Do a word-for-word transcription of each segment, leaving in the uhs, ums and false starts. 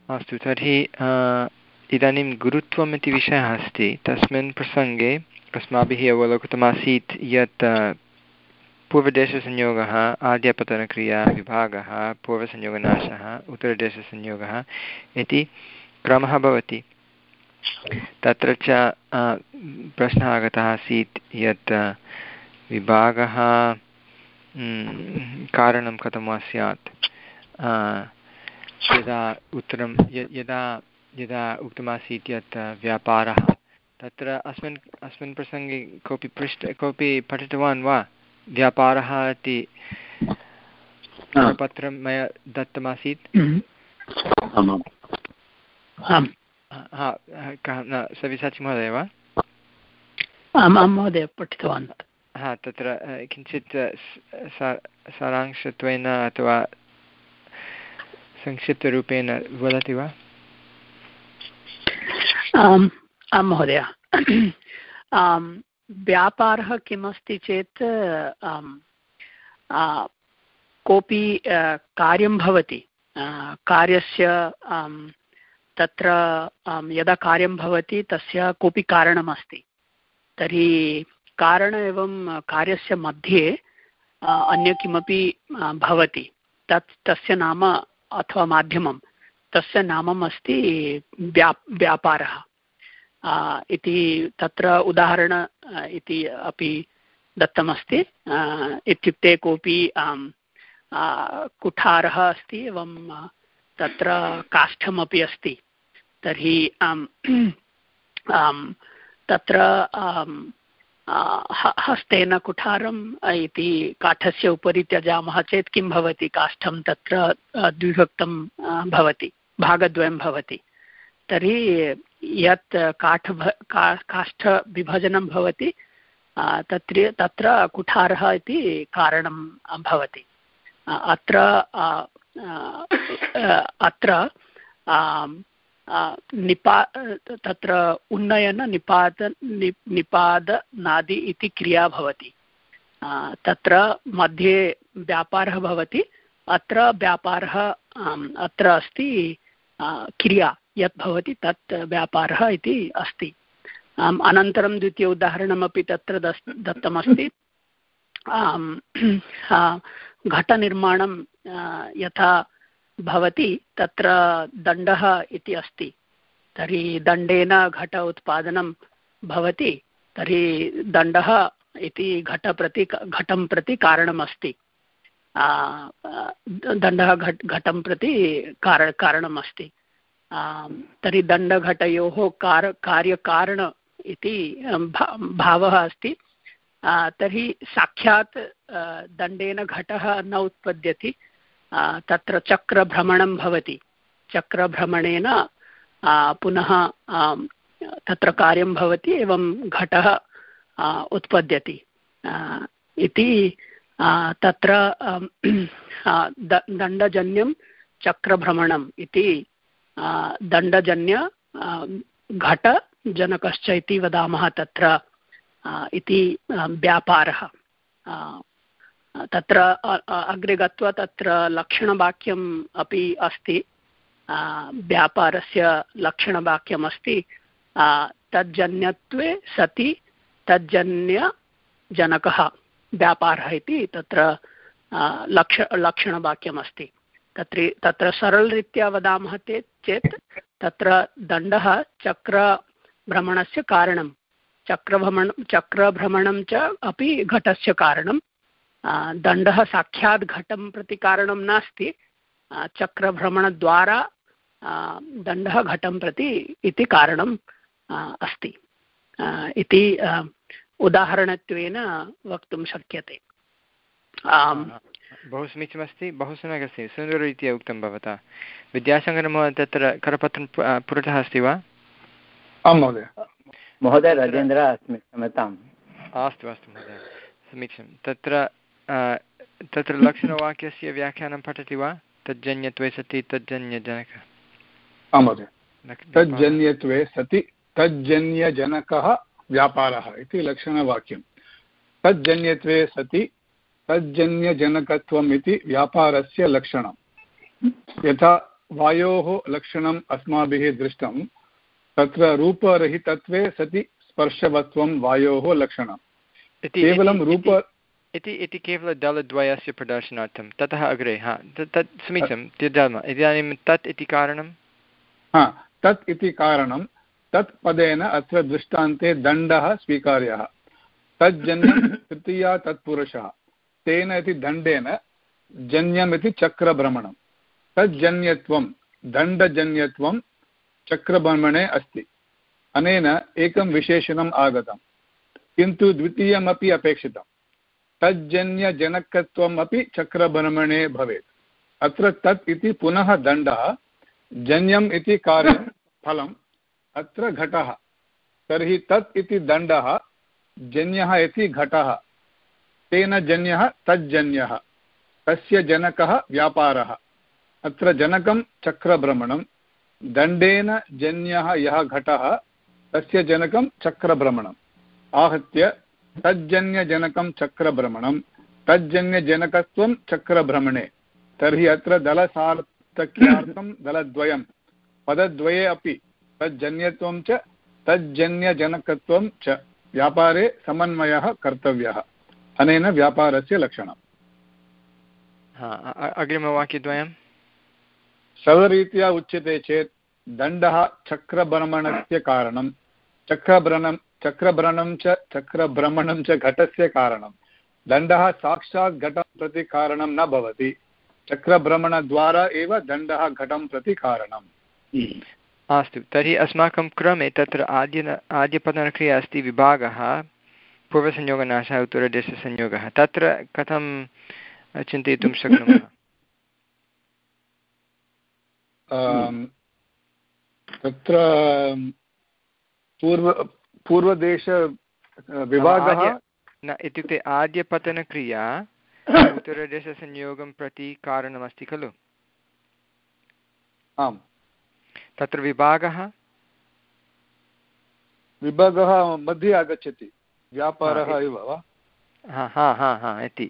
अस्तु, तर्हि इदानीं गुरुत्वम् इति विषयः अस्ति। तस्मिन् प्रसङ्गे अस्माभिः अवलोकितमासीत् यत् पूर्वदेशसंयोगः, आद्यपतनक्रिया, विभागः, पूर्वसंयोगनाशः, उत्तरदेशसंयोगः इति क्रमः भवति। तत्र च प्रश्नः आगतः आसीत् यत् विभागः कारणं कथं वा स्यात्, यदा उत्तरं यदा यदा उक्तमासीत् यत् व्यापारः, तत्र अस्मिन् अस्मिन् प्रसङ्गे कोऽपि पृष्ठ कोऽपि पठितवान् वा? व्यापारः इति पत्रं मया दत्तमासीत्। हा, सव्यसाची महोदय वा? आं महोदय, पठितवान्। हा, तत्र किञ्चित् सारांशत्वेन अथवा संक्षिप्तरूपेण वदति वा? आम् आं महोदय, व्यापारः किमस्ति चेत् कोऽपि कार्यं भवति, कार्यस्य तत्र यदा कार्यं भवति तस्य कोऽपि कारणमस्ति, तर्हि कारण एवं कार्यस्य मध्ये अन्य किमपि भवति, तत् तस्य नाम अथवा माध्यमं, तस्य नामम् अस्ति व्या व्यापारः इति। तत्र उदाहरण इति अपि दत्तमस्ति। इत्युक्ते कोऽपि कुठारः अस्ति एवं तत्र काष्ठमपि अस्ति, तर्हि तत्र हस्तेन कुठारम् इति काठस्य उपरि त्यजामः चेत् किं भवति, काष्ठं तत्र द्विभक्तं भवति, भागद्वयं भवति। तर्हि यत् काठ काष्ठविभजनं भवति तत्र तत्र कुठारः इति कारणं भवति। अत्र अत्र निपा तत्र उन्नयन निपात निपादनादि इति क्रिया भवति, तत्र मध्ये व्यापारः भवति। अत्र व्यापारः अत्र अस्ति क्रिया यत् भवति तत् व्यापारः इति अस्ति। अनन्तरं द्वितीय उदाहरणमपि तत्र दत्तमस्ति। घटनिर्माणं यथा भवति तत्र दण्डः इति अस्ति, तर्हि दण्डेन घट उत्पादनं भवति, तर्हि दण्डः इति घट प्रति घटं प्रति कारणमस्ति, दण्डः घट घटं प्रति कार कारणम् अस्ति। तर्हि दण्डघटयोः कार कार्यकारण इति भावः अस्ति। तर्हि साक्षात् दण्डेन घटः न उत्पद्यति, तत्र चक्रभ्रमणं भवति, चक्रभ्रमणेन पुनः तत्र कार्यं भवति एवं घटः उत्पद्यति इति। तत्र दण्डजन्यं चक्रभ्रमणम् इति दण्डजन्य घटजनकश्च इति वदामः तत्र इति व्यापारः। तत्र अग्रे गत्वा तत्र लक्षणवाक्यम् अपि अस्ति। व्यापारस्य लक्षणवाक्यमस्ति तज्जन्यत्वे सति तज्जन्यजनकः व्यापारः इति तत्र लक्ष लक्षणवाक्यमस्ति। तत्र तत्र सरलरीत्या वदामः चेत् तत्र दण्डः चक्रभ्रमणस्य कारणं, चक्रभ्रमण चक्रभ्रमणं च अपि घटस्य कारणं। दण्डः साक्षात् घटं प्रति कारणं नास्ति, चक्रभ्रमणद्वारा दण्डः घटं प्रति इति कारणम् अस्ति इति उदाहरणत्वेन वक्तुं शक्यते। बहु समीचीनमस्ति, बहु सम्यक् अस्ति, सुन्दररीत्या उक्तं भवता। विद्यासागरमहोदय, तत्र करपत्रं पुरतः अस्ति वा? आं महोदय। महोदय राजेन्द्र अस्मि, क्षम्यताम्। अस्तु अस्तु महोदय, समीचीनं। तत्र तत्र लक्षणवाक्यस्य व्याख्यानं पठति वा? तज्जन्यत्वे सति तज्जन्यजनकः। आं महोदय। तज्जन्यत्वे सति तज्जन्यजनकः व्यापारः इति लक्षणवाक्यं। तज्जन्यत्वे सति तज्जन्यजनकत्वम् इति व्यापारस्य लक्षणं। यथा वायोः लक्षणम् अस्माभिः दृष्टं तत्र रूपरहितत्वे सति स्पर्शवत्वं वायोः लक्षणं केवलं रूप इति इति केवलं दलद्वयस्य प्रदर्शनार्थं ततः अग्रे हा तत् समीचीनं त्यजामः इदानीं तत् इति कारणं हा तत् इति कारणं तत् पदेन अत्र दृष्टान्ते दण्डः स्वीकार्यः तज्जन्यं तृतीया तत्पुरुषः तेन इति दण्डेन जन्यम् इति चक्रभ्रमणं तज्जन्यत्वं दण्डजन्यत्वं चक्रभ्रमणे अस्ति अनेन एकं विशेषणम् आगतं किन्तु द्वितीयमपि अपेक्षितं तज्जन्यजनकत्वम् अपि चक्रभ्रमणे भवेत् अत्र तत् इति पुनः दण्डः जन्यम् इति कार्यं फलम् अत्र घटः तर्हि तत् इति दण्डः जन्यः इति घटः तेन जन्यः तज्जन्यः तस्य जनकः व्यापारः अत्र जनकं चक्रभ्रमणं दण्डेन जन्यः यः घटः तस्य जनकं चक्रभ्रमणम् आहत्य तज्जन्यजनकं चक्रभ्रमणं तज्जन्यजनकत्वं चक्रभ्रमणे तर्हि अत्र दलसार्थक्यार्थं दलद्वयं पदद्वये अपि तज्जन्यत्वं च तज्जन्यजनकत्वं च व्यापारे समन्वयः कर्तव्यः अनेन व्यापारस्य लक्षणम् अग्रिमवाक्यद्वयं सरलरीत्या उच्यते चेत् दण्डः चक्रभ्रमणस्य कारणं चक्रभ्रमणं चक्रभ्रमणं च चक्रभ्रमणं च घटस्य कारणं दण्डः साक्षात् घटं प्रति कारणं न भवति चक्रभ्रमणद्वारा एव दण्डः घटं प्रति कारणम् अस्तु तर्हि अस्माकं क्रमे तत्र आद्य आद्यपतनक्रिया अस्ति विभागः पूर्वसंयोगनाशः उत्तरदेशसंयोगः तत्र कथं चिन्तयितुं शक्नुमः तत्र पूर्व पूर्वदेश विभागः न इत्युक्ते आद्यपतनक्रिया उत्तरदेशसंयोगं प्रति कारणमस्ति खलु आम् तत्र विभागः विभागः मध्ये आगच्छति व्यापारः एव वा हा हा हा हा इति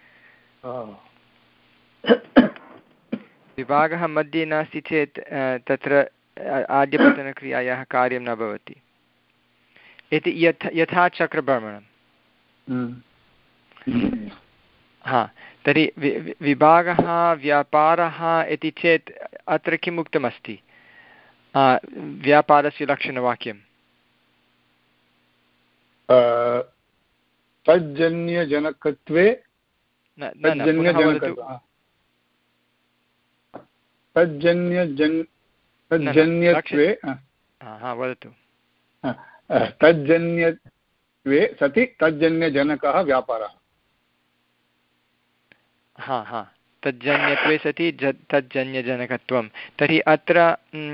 विभागः मध्ये नास्ति चेत् तत्र आद्यपतनक्रियायाः कार्यं न भवति इति यथा यथा चक्रभ्रमणं हा तर्हि विभागः व्यापारः इति चेत् अत्र किम् उक्तमस्ति व्यापारस्य लक्षणवाक्यं तज्जन्यजनकत्वे तज्जन्यजन् तज्जन्यत्वे वदतु तज्जन्यत्वे सति तज्जन्यजनकः व्यापारः हा हा तज्जन्यत्वे सति तज्जन्यजनकत्वं तर्हि अत्र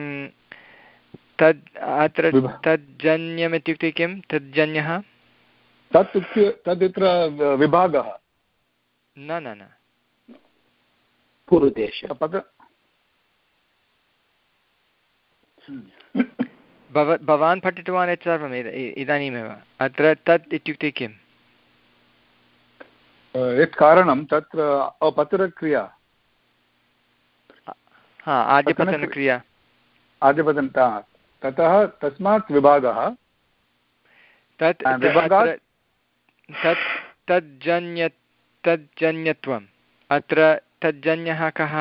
तद् अत्र तज्जन्यम् इत्युक्ते किं तज्जन्यः तत् तदित्र विभागः न न न पूर्वदेश भव भवान् पठितवान् यत् सर्वम् इदानीमेव अत्र तत् इत्युक्ते किम् यत् कारणं तत्र अपतनक्रिया हा आद्यपतनक्रिया आद्यपतन ततः तस्मात् विभागः तत् तत् तज्जन्य तज्जन्यत्वम् अत्र तज्जन्यः कः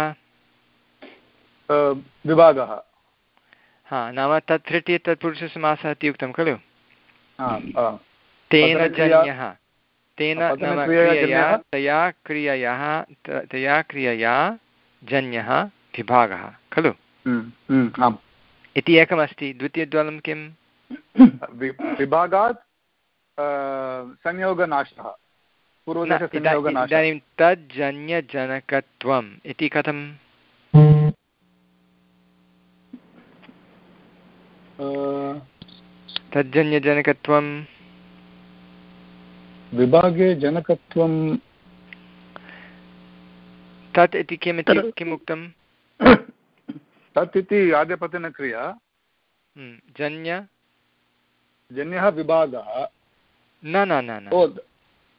विभागः हा नाम तत् तृतीय तत्पुरुषसमासः इति उक्तं खलु तेन जन्यः तेन नाम क्रियया तया क्रियया तया क्रियया जन्यः विभागः खलु इति एकमस्ति द्वितीयद्वलं किं विभागात् संयोगनाशः इदानीं तज्जन्यजनकत्वम् इति कथं तज्जन्यजनकत्वं विभागे जनकत्वं तत् इति किमिति किम् उक्तं तत् इति आद्यपतनक्रिया जन्य जन्यः विभागः न न न न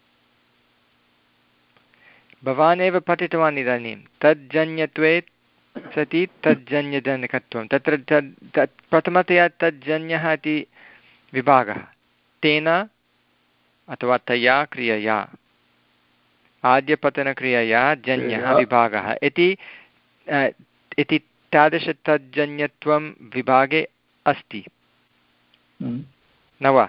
भवान् एव पठितवान् इदानीं तज्जन्यत्वे सति तज्जन्यजनकत्वं तत्र तद् तत् प्रथमतया तज्जन्यः इति विभागः तेन अथवा तया क्रियया आद्यपतनक्रियया जन्यः विभागः इति इति तादृशतज्जन्यत्वं विभागे अस्ति न वा?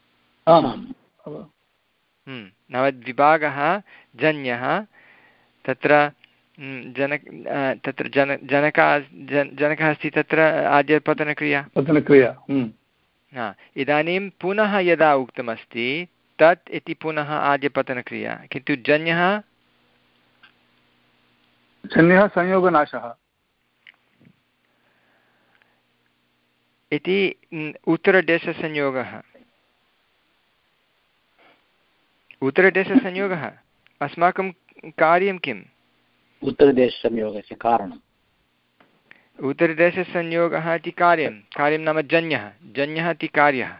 नाम विभागः जन्यः तत्र जनक तत्र जन जनकः जन जनकः अस्ति तत्र आद्यपतनक्रिया पतनक्रिया हा इदानीं पुनः यदा उक्तमस्ति तत् इति पुनः आद्यपतनक्रिया किन्तु जन्यः जन्यः संयोगनाशः इति उत्तरदेशसंयोगः उत्तरदेशसंयोगः अस्माकं कार्यं किम्? उत्तरदेशसंयोगस्य कारणम् उत्तरदेशसंयोगः इति कार्यं कार्यं नाम जन्यः जन्यः इति कार्यः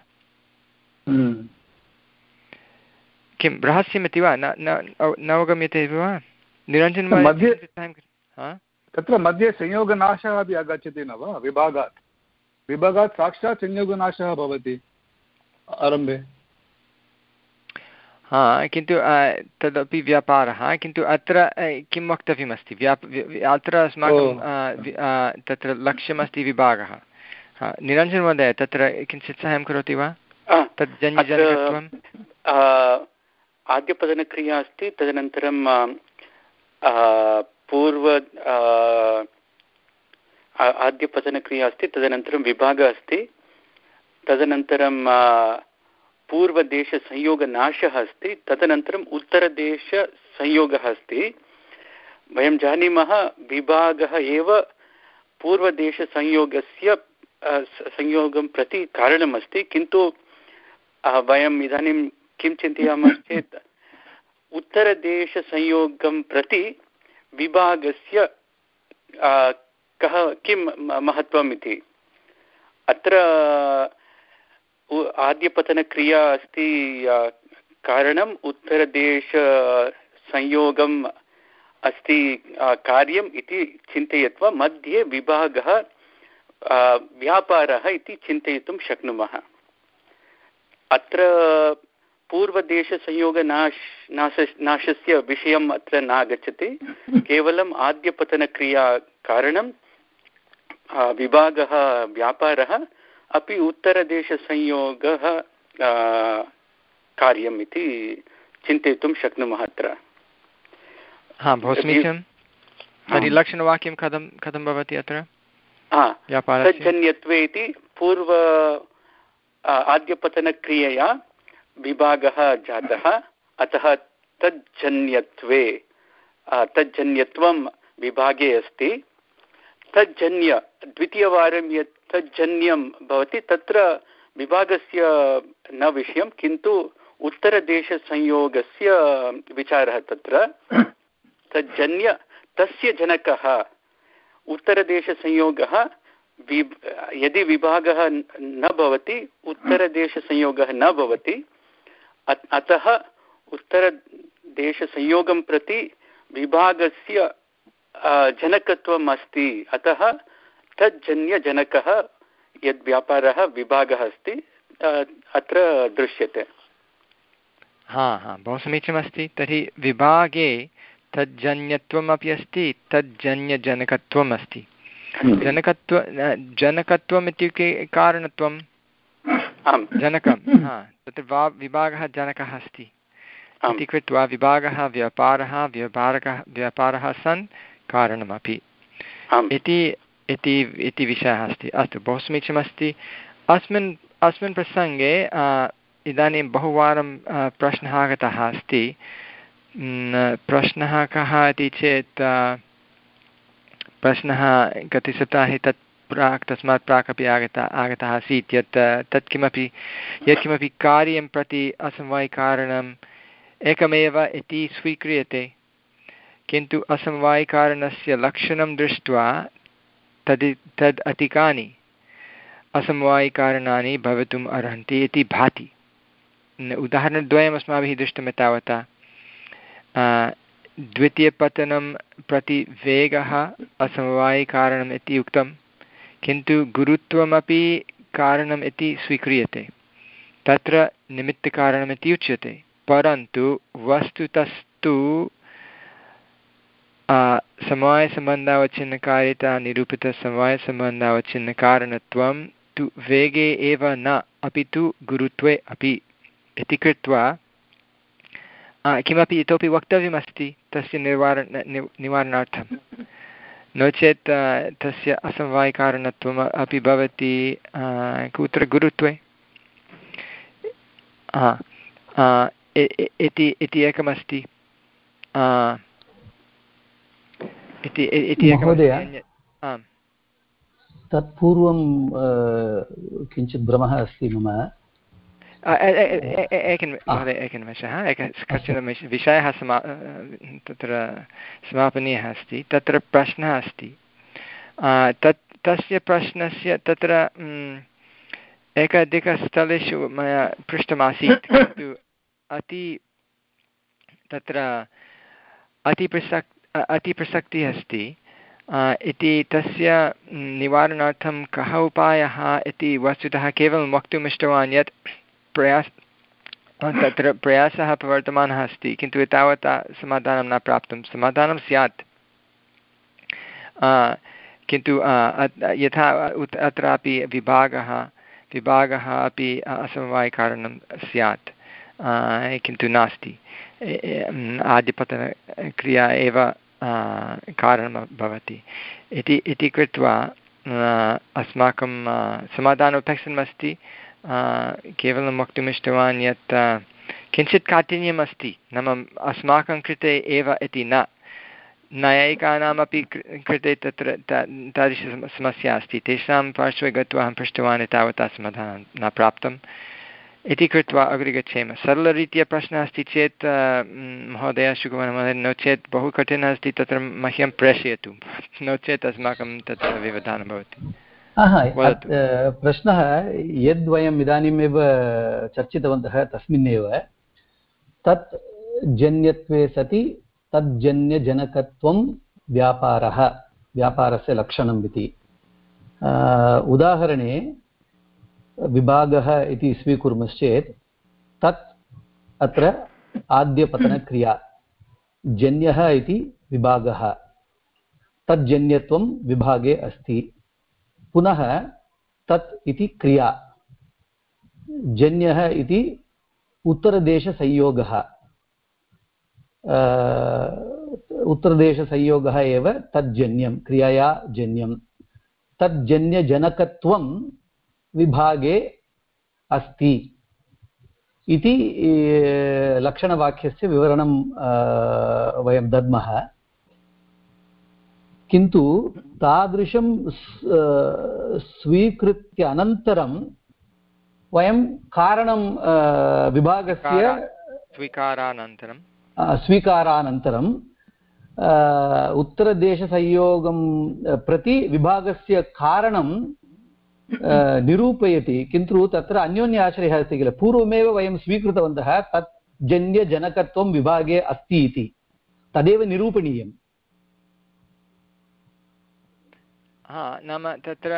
किं रहस्यमिति वा न न अवगम्यते वा निरञ्जनमध्ये? तत्र मध्ये संयोगनाशः अपि आगच्छति न वा? विभागात् विभागात् साक्षात् संयोगनाशः भवति आरम्भे। हा किन्तु तदपि व्यापारः किन्तु अत्र किं वक्तव्यमस्ति व्याप अत्र अस्माकं तत्र लक्ष्यमस्ति विभागः। निरञ्जनमहोदय तत्र किञ्चित् साहाय्यं करोति वा? तत् जन्यजनकत्वम् आद्यपतनक्रिया अस्ति तदनन्तरं पूर्व आद्यपतनक्रिया अस्ति तदनन्तरं विभागः अस्ति तदनन्तरं पूर्वदेशसंयोगनाशः अस्ति तदनन्तरम् उत्तरदेशसंयोगः अस्ति। वयं जानीमः विभागः एव पूर्वदेशसंयोगस्य संयोगं प्रति कारणमस्ति किन्तु वयम् इदानीं किं चिन्तयामश्चेत् उत्तरदेशसंयोगं प्रति विभागस्य कः किं महत्त्वम् इति अत्र आद्यपतनक्रिया अस्ति कारणम् उत्तरदेशसंयोगम् अस्ति कार्यम् इति चिन्तयित्वा मध्ये विभागः व्यापारः इति चिन्तयितुं शक्नुमः। अत्र पूर्वदेशसंयोगनाश नाश नाशस्य विषयम् अत्र नागच्छति केवलम् आद्यपतनक्रिया कारणं विभागः व्यापारः अपि उत्तरदेशसंयोगः कार्यम् इति चिन्तयितुं शक्नुमः अत्र। हा बहु समीचीनं। तर्हि लक्षणवाक्यं कथं कथं भवति अत्र? तज्जन्यत्वे इति पूर्व आद्यपतनक्रियया विभागः जातः अतः तज्जन्यत्वे तज्जन्यत्वं विभागे अस्ति। तज्जन्य द्वितीयवारं यत् तज्जन्यं भवति तत्र विभागस्य न विषयं किन्तु उत्तरदेशसंयोगस्य विचारः तत्र। तज्जन्य तस्य जनकः उत्तरदेशसंयोगः वि यदि विभागः न भवति उत्तरदेशसंयोगः न भवति अतः उत्तरदेशसंयोगं प्रति विभागस्य जनकत्वम् अस्ति अतः तज्जन्यजनकः यद् व्यापारः विभागः अस्ति अत्र दृश्यते। हा हा बहु समीचीनमस्ति। तर्हि विभागे तज्जन्यत्वम् अपि अस्ति तज्जन्यजनकत्वम् अस्ति। जनकत्व जनकत्वम् इत्युक्ते कारणत्वं जनकं हा तत्र वा विभागः जनकः अस्ति इति कृत्वा विभागः व्यापारः व्यापारकः व्यापारः सन् कारणमपि इति इति इति विषयः अस्ति। अस्तु बहु समीचीनमस्ति। अस्मिन् अस्मिन् प्रसङ्गे इदानीं बहुवारं प्रश्नः आगतः अस्ति। प्रश्नः कः इति चेत् प्रश्नः गते सप्ताहे तत् प्राक् तस्मात् प्राक् अपि आगतः आगतः आसीत् यत् तत् किमपि यत्किमपि कार्यं प्रति असमवायिकारणम् एकमेव इति स्वीक्रियते किन्तु असमवायिकारणस्य लक्षणं दृष्ट्वा तद् तद् अधिकानि असमवायिकारणानि भवितुम् अर्हन्ति इति भाति। उदाहरणद्वयम् अस्माभिः दृष्टम् एतावता। द्वितीयपतनं प्रति वेगः असमवायिकारणम् इति उक्तं, किन्तु गुरुत्वमपि कारणम् इति स्वीक्रियते, तत्र निमित्तकारणमिति उच्यते। परन्तु वस्तुतस्तु समवायसम्बन्धावच्छिन्नकारिता निरूपितसमवायसम्बन्धावच्छिन्नकारणत्वं तु वेगे एव न, अपि तु गुरुत्वे अपि इति कृत्वा किमपि इतोपि वक्तव्यमस्ति तस्य निवारण निवारणार्थं, नो चेत् तस्य असमवायिकारणत्वम् अपि भवति कुत्र गुरुत्वे इति इति एकमस्ति इति महोदय, तत्पूर्वं किञ्चित् भ्रमः अस्ति मम। एकं महोदय एकनिमेषः, एकः कश्चन विषयः समा तत्र समापनीयः अस्ति। तत्र प्रश्नः अस्ति, तत् तस्य प्रश्नस्य तत्र एकाधिकस्थलेषु मया पृष्टमासीत्, किन्तु अति तत्र अतिप्रसक् अतिप्रसक्तिः अस्ति इति तस्य निवारणार्थं कः उपायः इति वस्तुतः केवलं वक्तुम् इष्टवान् यत् प्रयास तत्र प्रयासः प्रवर्तमानः अस्ति, किन्तु एतावता समाधानं न प्राप्तं। समाधानं स्यात्, किन्तु यथा अत्रापि विभागः विभागः अपि असमवायिकारणं स्यात्, किन्तु नास्ति। आद्यपतनक्रिया एव कारणं भवति इति इति कृत्वा अस्माकं समाधानोपेक्षणमस्ति। केवलं वक्तुम् इष्टवान् यत् किञ्चित् काठिन्यम् अस्ति, नाम अस्माकं कृते एव इति न, नैयायिकानामपि कृते तत्र तादृशी समस्या अस्ति। तेषां पार्श्वे गत्वा अहं पृष्टवान्, तावता समाधानं न प्राप्तम् इति कृत्वा अग्रे गच्छेम। सरलरीत्या प्रश्नः अस्ति चेत् महोदय शुकुमारमहोदय, नो चेत् बहु कठिनः अस्ति तत्र मह्यं प्रेषयतु, नो चेत् अस्माकं तत्र व्यवधानं भवति। प्रश्नः यद्वयम् इदानीमेव चर्चितवन्तः तस्मिन्नेव, तत् जन्यत्वे सति तज्जन्यजनकत्वं व्यापारः, व्यापारस्य लक्षणम् इति। उदाहरणे विभागः इति स्वीकुर्मश्चेत् तत् अत्र आद्यपतनक्रिया, जन्यः इति विभागः, तज्जन्यत्वं विभागे अस्ति। पुनः तत् इति क्रिया, जन्यः इति उत्तरदेशसंयोगः, उत्तरदेशसंयोगः एव तज्जन्यं, क्रियया जन्यं। तज्जन्यजनकत्वं विभागे अस्ति इति लक्षणवाक्यस्य विवरणं वयं दद्मः, किन्तु तादृशं स्वीकृत्य अनन्तरं वयं कारणं विभागस्य स्वीकारानन्तरं स्वीकारानन्तरं उत्तरदेशसंयोगं प्रति विभागस्य कारणं निरूपयति, किन्तु तत्र अन्योन्य आश्रयः अस्ति किल। पूर्वमेव वयं स्वीकृतवन्तः तत् जन्यजनकत्वं विभागे अस्ति इति, तदेव निरूपणीयम्। हा, नाम तत्र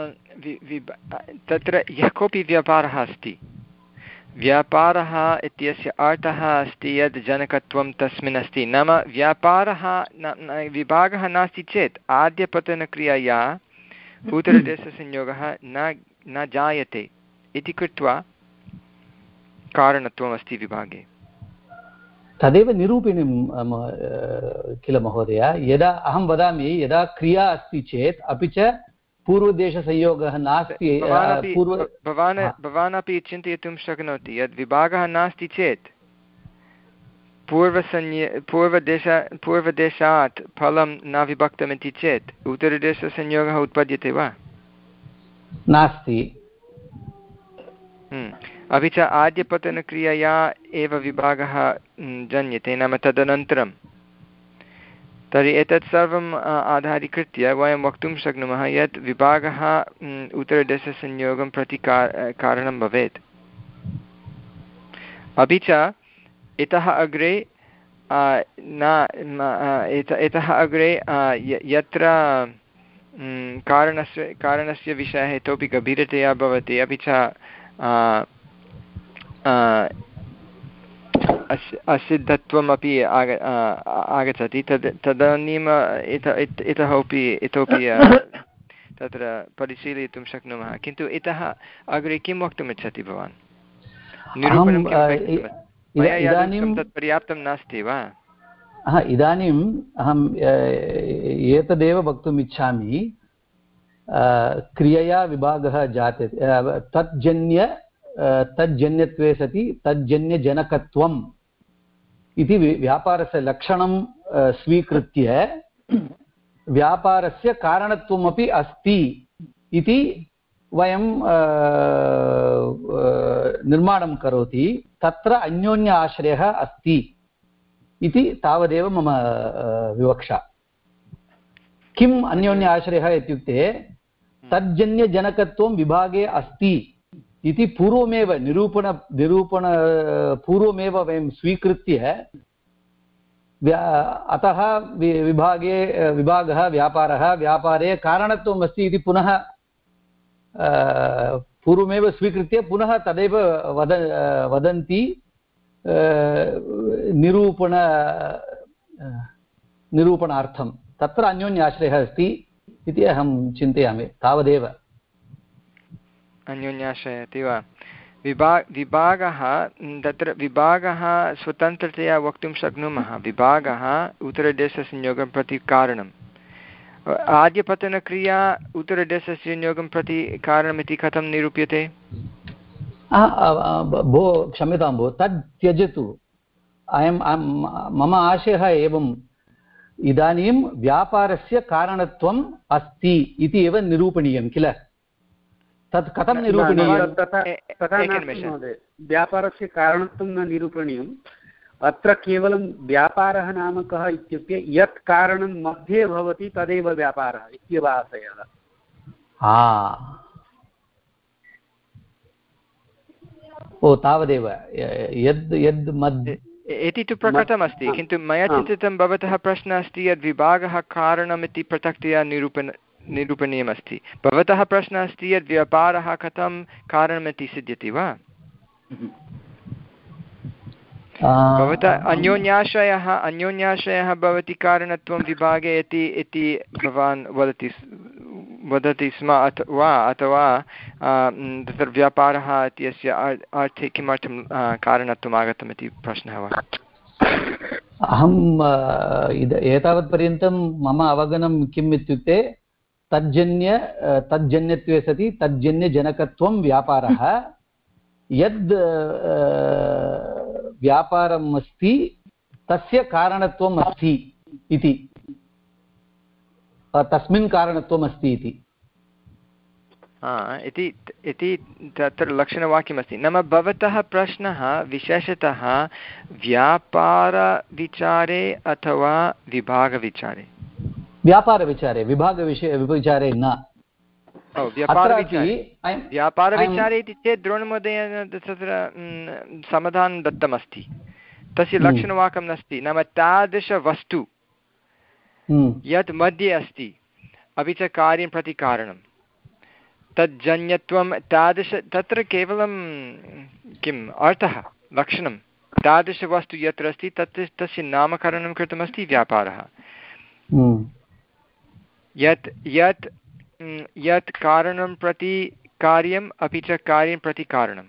तत्र यः कोऽपि व्यापारः अस्ति, व्यापारः इत्यस्य अर्थः अस्ति यद् जनकत्वं तस्मिन् अस्ति। नाम व्यापारः विभागः नास्ति चेत् आद्यपतनक्रियया उत्तरदेशसंयोगः न न जायते इति कृत्वा कारणत्वमस्ति विभागे। तदेव निरूपणीयं किल महोदय। यदा अहं वदामि, यदा क्रिया अस्ति चेत् अपि च पूर्वदेशसंयोगः नास्ति, भवान् भवान् अपि चिन्तयितुं शक्नोति यद् विभागः नास्ति चेत् पूर्वसंय पूर्वदेश पूर्वदेशात् फलं न विभक्तमिति चेत् उत्तरदेशसंयोगः उत्पद्यते वा? नास्ति। अपि च आद्यपतनक्रियया एव विभागः जन्यते, नाम तदनन्तरं। तर्हि एतत् सर्वम् आधारीकृत्य वयं वक्तुं शक्नुमः यत् विभागः उत्तरदेशसंयोगं प्रति कारणं भवेत्। अपि च इतः अग्रे न एतः अग्रे यत्र कारणस्य कारणस्य विषयः इतोपि गभीरतया भवति, अपि च अस् असिद्धत्वमपि आग आगच्छति, तद् तदानीम् इत इतोपि इतोपि तत्र परिशीलयितुं शक्नुमः। किन्तु इतः अग्रे किं वक्तुमिच्छति भवान्? निरूपणं मया यादृशं तत् पर्याप्तं नास्ति वा? हा, इदानीम् अहम् एतदेव वक्तुम् इच्छामि। क्रियया विभागः जायते, तज्जन्य तज्जन्यत्वे सति तज्जन्यजनकत्वम् इति व्यापारस्य लक्षणं स्वीकृत्य व्यापारस्य कारणत्वमपि अस्ति इति वयं निर्माणं करोति। तत्र अन्योन्य आश्रयः अस्ति इति तावदेव मम विवक्षा। किम् अन्योन्य आश्रयः इत्युक्ते तज्जन्यजनकत्वं विभागे अस्ति इति पूर्वमेव निरूपण निरूपण पूर्वमेव वयं स्वीकृत्य अतः विभागे विभागः व्यापारः व्यापारे कारणत्वम् अस्ति इति पुनः पूर्वमेव स्वीकृत्य पुनः तदेव वद वदन्ति निरूपण निरूपणार्थं। तत्र अन्योन्य आश्रयः अस्ति इति अहं चिन्तयामि, तावदेव। अन्योन्याश्रयः इति वा? विभा विभागः तत्र विभागः स्वतन्त्रतया वक्तुं शक्नुमः। विभागः उत्तरदेशसंयोगं प्रति कारणम्। आद्यपतनक्रिया उत्तरदेशसंयोगं प्रति कारणमिति कथं निरूप्यते? भो क्षम्यतां भो, तद् त्यजतु। अयं मम आशयः एवम्, इदानीं व्यापारस्य कारणत्वम् अस्ति इति एव निरूपणीयं किल? तत् कथं निरूपणीयं? तथा महोदय, व्यापारस्य कारणत्वं न निरूपणीयम्। अत्र केवलं व्यापारः नाम कः इत्युक्ते यत् कारणं मध्ये भवति तदेव व्यापारः इत्येव आशयः। ओ तावदेव, यद् यद् मध्ये इति तु प्रकटमस्ति। किन्तु मया चिन्तितं भवतः प्रश्नः अस्ति यद् विभागः कारणमिति पृथक्तया निरूपण निरूपणीयमस्ति। भवतः प्रश्नः अस्ति यद् व्यापारः कथं कारणमिति सिद्ध्यति वा? भवतः अन्योन्याश्रयः अन्योन्याश्रयः भवति कारणत्वं विभागे इति इति भवान् वदति वदति स्म अथवा अथवा तत्र व्यापारः इत्यस्य अर्थे किमर्थं कारणत्वम् आगतम् इति प्रश्नः वा? अहम् एतावत्पर्यन्तं मम अवगमनं किम् इत्युक्ते तज्जन्य तज्जन्यत्वे सति तज्जन्यजनकत्वं व्यापारः। यद् व्यापारम् अस्ति तस्य कारणत्वम् अस्ति इति, तस्मिन् कारणत्वम् अस्ति इति इति इति तत्र लक्षणवाक्यमस्ति। नाम भवतः प्रश्नः विशेषतः व्यापारविचारे अथवा विभागविचारे? व्यापारविचारे, विभागविषये विचारे न। व्यापारविचारे व्यापारविचारे इति चेत् द्रोणमहोदयेन तत्र समाधानं दत्तमस्ति, तस्य लक्षणवाक्यं नास्ति। नाम तादृशवस्तु यत् मध्ये अस्ति अपि च कार्यं प्रति कारणं तज्जन्यत्वं तादृश, तत्र केवलं किम् अर्थः लक्षणं, तादृशवस्तु यत्र अस्ति तत् तस्य नामकरणं कृतमस्ति व्यापारः। यत् यत् यत् कारणं प्रति कार्यम् अपि च कार्यं प्रति कारणं।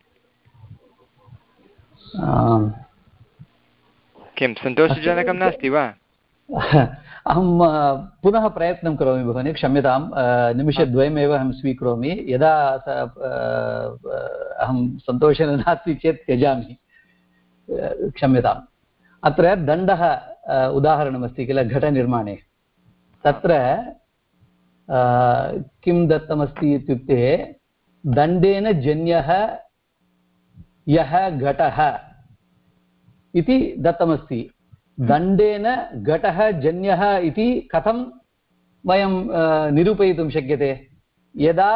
किं सन्तोषजनकं नास्ति वा? अहं पुनः प्रयत्नं करोमि भगिनी, क्षम्यतां, निमिषद्वयमेव अहं स्वीकरोमि। यदा अहं सन्तोषेण नास्ति चेत् त्यजामि, क्षम्यताम्। अत्र दण्डः उदाहरणमस्ति किल घटनिर्माणे। तत्र किं दत्तमस्ति इत्युक्ते दण्डेन जन्यः यः घटः इति दत्तमस्ति। दण्डेन घटः जन्यः इति कथं वयं निरूपयितुं शक्यते? यदा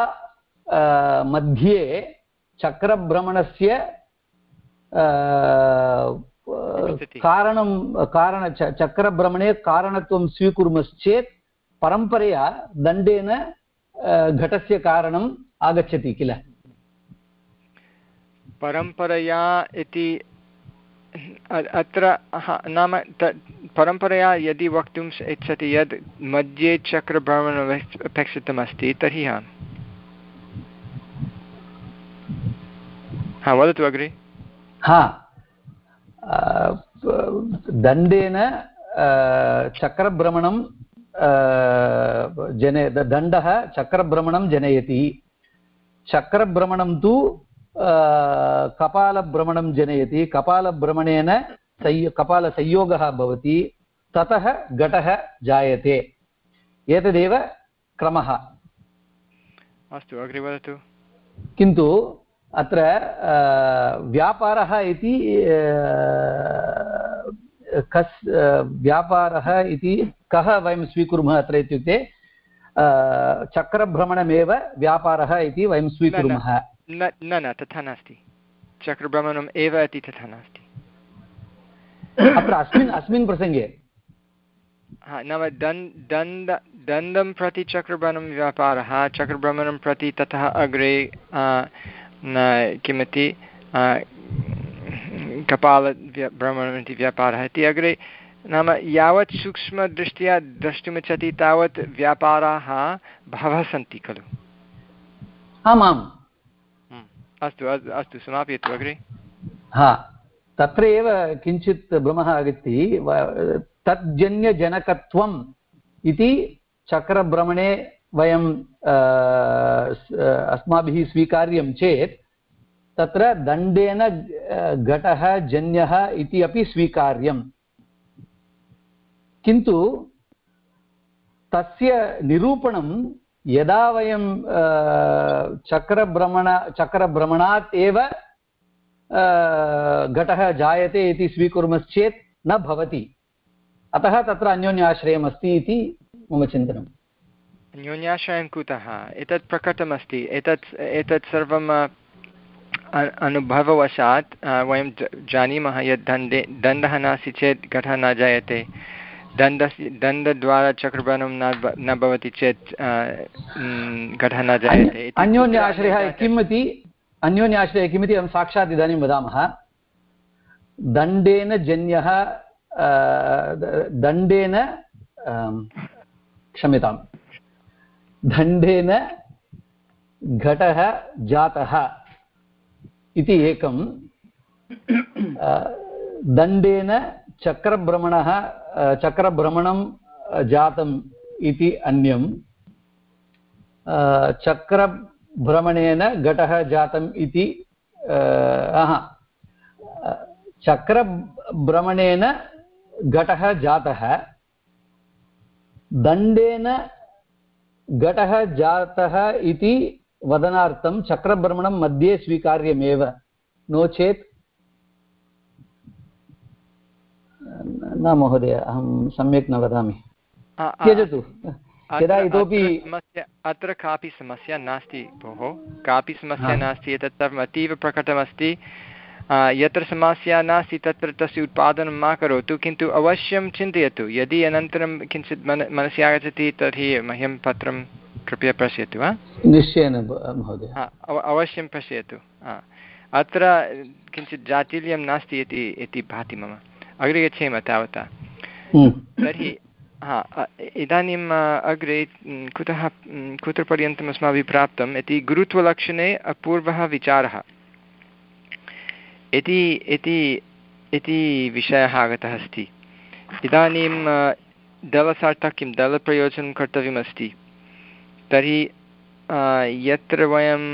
मध्ये चक्रभ्रमणस्य कारणं कारण चक्रभ्रमणे कारणत्वं स्वीकुर्मश्चेत् परम्परया दण्डेन घटस्य कारणम् आगच्छति किल परम्परया इति अत्र नाम परम्परया यदि वक्तुम् इच्छति यद् मध्ये चक्रभ्रमणम् अपेक्षितमस्ति तर्हि हा हा वदतु अग्रे हा दण्डेन चक्रभ्रमणं जने दण्डः चक्रभ्रमणं जनयति चक्रभ्रमणं तु कपालभ्रमणं जनयति कपालभ्रमणेन संयो कपालसंयोगः भवति ततः घटः जायते एतदेव क्रमः अस्तु अग्रे वदतु किन्तु अत्र व्यापारः इति कस् व्यापारः इति कः वयं स्वीकुर्मः अत्र इत्युक्ते चक्रभ्रमणमेव व्यापारः इति वयं स्वीकुर्मः न न न तथा नास्ति चक्रभ्रमणम् एव इति तथा नास्ति अत्र अस्मिन् अस्मिन् प्रसङ्गे हा नाम दण् दण्ड दण्डं प्रति चक्रभ्रमणं व्यापारः चक्रभ्रमणं प्रति ततः अग्रे किमिति कपालभ्रमणम् इति व्यापारः इति अग्रे नाम यावत् सूक्ष्मदृष्ट्या द्रष्टुमिच्छति तावत् व्यापाराः बहवः सन्ति खलु आमाम् अस्तु अस्तु समापयतु अग्रे हा तत्र एव किञ्चित् भ्रमः आगच्छति तज्जन्यजनकत्वम् इति चक्रभ्रमणे वयं अस्माभिः स्वीकार्यं चेत् तत्र दण्डेन घटः जन्यः इति अपि स्वीकार्यम् किन्तु तस्य निरूपणं यदा वयं चक्रभ्रमण चक्रभ्रमणात् एव घटः जायते इति स्वीकुर्मश्चेत् न भवति अतः तत्र अन्योन्याश्रयमस्ति इति मम चिन्तनम् अन्योन्याश्रयं कुतः एतत् प्रकटमस्ति एतत् एतत् सर्वम् अनुभववशात् वयं जानीमः यत् दण्डे दण्डः नास्ति चेत् घटः न जायते दण्डस्य दण्डद्वारा चक्रभ्रमणं न न भवति चेत् घटः न जायते अन्योन्याश्रयः किम् इति अन्योन्याश्रयः किमिति अहं साक्षात् इदानीं वदामः दण्डेन जन्यः दण्डेन क्षम्यतां दण्डेन घटः जातः इति एकं दण्डेन चक्रभ्रमणः चक्रभ्रमणं जातम् इति अन्यं चक्रभ्रमणेन घटः जातम् इति चक्रभ्रमणेन घटः जातः दण्डेन घटः जातः इति वदनार्थं चक्रभ्रमणं मध्ये स्वीकार्यमेव नो चेत् न महोदय अहं सम्यक् न वदामि त्यजतु यदा इतोपि अत्र कापि समस्या नास्ति भोः कापि समस्या नास्ति एतत् सर्वम् अतीव प्रकटमस्ति यत्र समस्या नास्ति तत्र तस्य उत्पादनं मा करोतु किन्तु अवश्यं चिन्तयतु यदि अनन्तरं किञ्चित् मन मनसि आगच्छति तर्हि मह्यं पत्रं कृपया पश्यतु वा निश्चयेन महोदय अवश्यं पश्यतु अत्र किञ्चित् जातील्यं नास्ति इति इति भाति मम अग्रे गच्छेम तावता तर्हि हा इदानीम् अग्रे कुतः कुत्र पर्यन्तम् अस्माभिः प्राप्तम् इति गुरुत्वलक्षणे अपूर्वः विचारः इति इति इति विषयः आगतः अस्ति इदानीं दलसार्थक्यं दलप्रयोजनं कर्तव्यमस्ति तर्हि यत्र वयं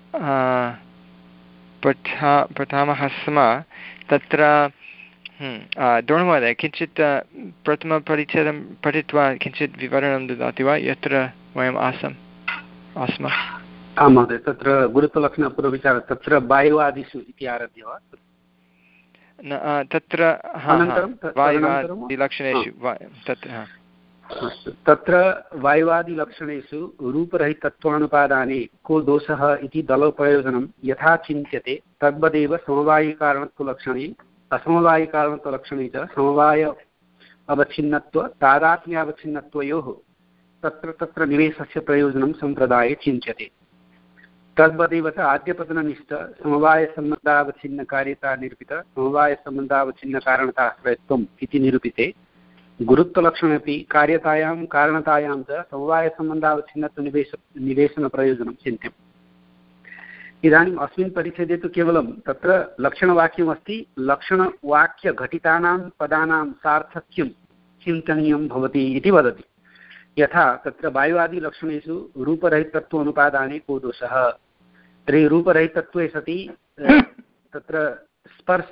पठा पठामः स्म तत्र द्रोणमहोदय किञ्चित् प्रथमपरिच्छेदं पठित्वा किञ्चित् विवरणं ददाति वा यत्र वयम् आसम् आस्म आं महोदय तत्र गुरुत्वलक्षणपूर्वविचारः तत्र वायुवादिषु इति आरभ्य वा न तत्र वायुवादिलक्षणेषु तत्र तत्र वायुवादिलक्षणेषु रूपरहितत्वानुपादाने को दोषः इति दलप्रयोजनं यथा चिन्त्यते तद्वदेव समवायिकारणत्वलक्षणे असमवायिकारणत्वलक्षणे च समवाय अवच्छिन्नत्व तादात्म्यावच्छिन्नत्वयोः तत्र तत्र निवेशस्य प्रयोजनं सम्प्रदाये चिन्त्यते। तद्वदेव च आद्यपतननिष्ठ समवायसम्बन्धावच्छिन्नकार्यता निरूपित समवायसम्बन्धावच्छिन्नकारणताश्रयत्वम् इति निरूपिते गुरुत्वलक्षणेऽपि कार्यतायां कारणतायां च समवायसम्बन्धावच्छिन्नत्वनिवेश निवेशनप्रयोजनं चिन्त्यम्। इदानीम् अस्मिन् परिच्छेदे तु केवलं तत्र लक्षणवाक्यमस्ति, लक्षणवाक्यघटितानां पदानां सार्थक्यं चिन्तनीयं भवति इति वदति। यथा तत्र वायुवादिलक्षणेषु रूपरहितत्वानुपादाने को दोषः, तर्हि रूपरहितत्वे सति तत्र स्पर्श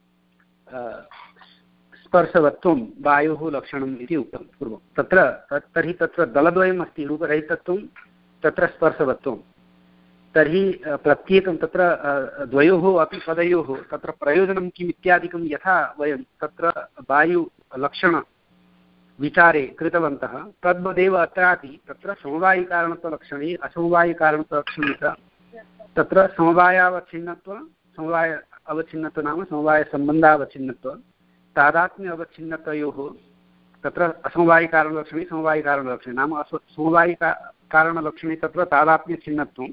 स्पर्शवत्वं वायोः लक्षणम् इति उक्तं पूर्वं। तत्र तर्हि तत्र दलद्वयम् अस्ति, रूपरहितत्वं तत्र स्पर्शवत्वं। तर्हि प्रत्येकं तत्र द्वयोः अपि पदयोः तत्र प्रयोजनं किम् इत्यादिकं यथा वयं तत्र वायुलक्षणविचारे कृतवन्तः तद्वदेव अत्रापि तत्र समवायिकारणत्वलक्षणे असमवायिकारणत्वलक्षणे च तत्र समवायावच्छिन्नत्व समवाय अवच्छिन्नत्व नाम समवायसम्बन्धावच्छिन्नत्व तादात्म्य अवच्छिन्नतयोः तत्र असमवायिकारणलक्षणे समवायिकारणलक्षणे नाम समवायिकारणलक्षणे तत्र तादात्म्यच्छिन्नत्वं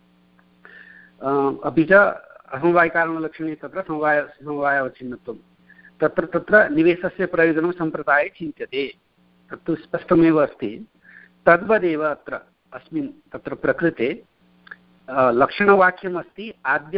अपि च असमवायिकारणलक्षणे तत्र समवाय समवायावच्छिन्नत्वं तत्र तत्र निवेशस्य प्रयोजनं सम्प्रदाये चिन्त्यते। तत्तु स्पष्टमेव अस्ति। तद्वदेव अत्र अस्मिन् तत्र प्रकृते लक्षणवाक्यमस्ति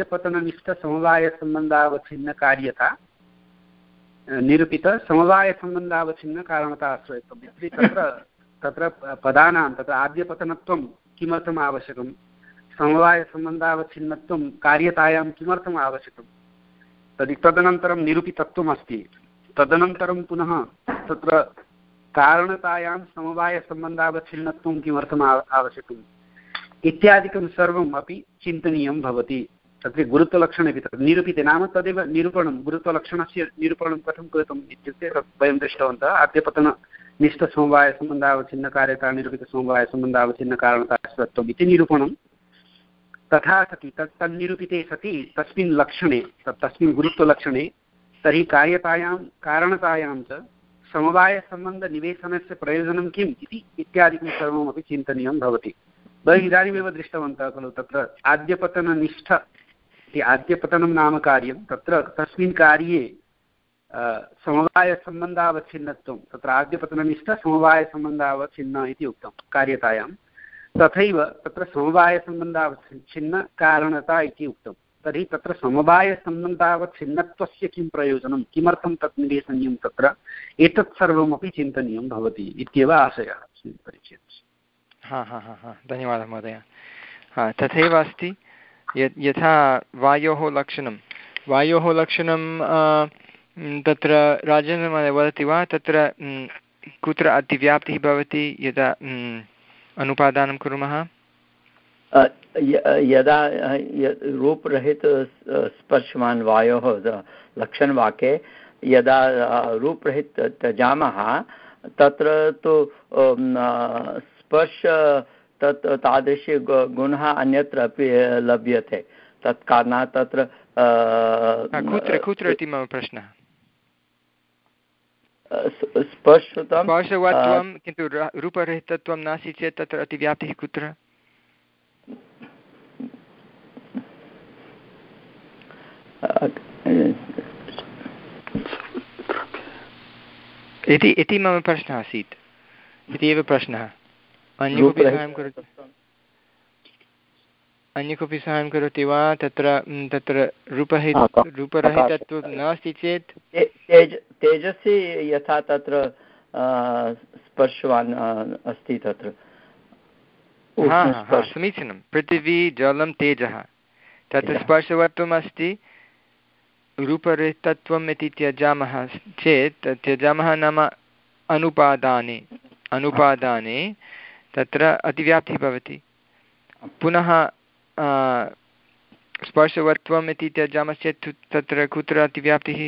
आद्यपतननिष्ठसमवायसम्बन्धावच्छिन्नकार्यता निरूपित समवायसम्बन्धावच्छिन्नकारणता आश्रयत्वम् इति तत्र तत्र पदानां तत्र आद्यपतनत्वं किमर्थम् आवश्यकं, समवायसम्बन्धावच्छिन्नत्वं कार्यतायां किमर्थम् आवश्यकं, तर्हि तदनन्तरं निरूपितत्वम् अस्ति। तदनन्तरं पुनः तत्र कारणतायां समवायसम्बन्धावच्छिन्नत्वं किमर्थम् आवश्यकम् इत्यादिकं सर्वम् अपि चिन्तनीयं भवति। तत्र गुरुत्वलक्षणे अपि तत् निरूपिते नाम तदेव निरूपणं, गुरुत्वलक्षणस्य निरूपणं कथं कृतम् इत्युक्ते तत् वयं दृष्टवन्तः। आद्यपतननिष्ठसमवायसम्बन्धावच्छिन्नकार्यता निरूपितसमवायसम्बन्धावच्छिन्नकारणताश्रयत्वम् इति निरूपणं तथा सति तत् तन्निरूपिते सति तस्मिन् लक्षणे तस्मिन् गुरुत्वलक्षणे तर्हि कार्यतायां कारणतायां च समवायसम्बन्धनिवेशनस्य प्रयोजनं किम् इति इत्यादिकं सर्वमपि चिन्तनीयं भवति। वयम् इदानीमेव दृष्टवन्तः खलु तत्र आद्यपतननिष्ठ इति आद्यपतनं नाम कार्यं, तत्र तस्मिन् कार्ये समवायसम्बन्धावच्छिन्नत्वं तत्र आद्यपतननिष्ठ समवायसम्बन्धावच्छिन्न इति उक्तं कार्यतायां, तथैव तत्र समवायसम्बन्धावच्छिन्नकारणता इति उक्तं। तर्हि तत्र समवायसम्बन्धावच्छिन्नत्वस्य किं प्रयोजनं, किमर्थं तत् निवेशनीयं, तत्र एतत् सर्वमपि चिन्तनीयं भवति इत्येव आशयः अस्मिन् परिच्छेदस्य। हा हा हा हा धन्यवादः महोदय। हा तथैव अस्ति यथा वायोः लक्षणं वायोः लक्षणं तत्र राजेन्द्रमहोदय वदति वा तत्र कुत्र अतिव्याप्तिः भवति यदा अनुपादानं कुर्मः? यदा रूपरहित स्पर्शवान् वायोः लक्षणवाक्ये यदा रूपरहित त्यजामः तत्र तु स्पर्श तत् तादृशी गुणः अन्यत्र अपि लभ्यते। तत् कारणात् तत्र कुत्र कुत्र इति मम प्रश्नः। स्पर्शुतं स्पर्शवत्वं किन्तु रूपरहितत्वं नास्ति चेत् तत्र अतिव्याप्तिः कुत्र? इति इति मम प्रश्नः आसीत्, इति एव प्रश्नः। अन्य कोऽपि साहाय्यं करोति अन्य कोऽपि साहाय्यं करोति वा? तत्र तत्र रूपरहित रूपरहितत्वं नास्ति चेत् तेज तेजसि यथा तत्र स्पर्शवान् अस्ति तत्र हा हा समीचीनं। पृथिवी जलं तेजः तत्र स्पर्शवत्वम् अस्ति। रूपरहितत्वम् इति त्यजामः चेत् त्यजामः नाम अनुपादाने अनुपादाने तत्र अतिव्याप्तिः भवति। पुनः स्पर्शवत्वम् इति त्यजामश्चेत् तत्र कुत्र अतिव्याप्तिः?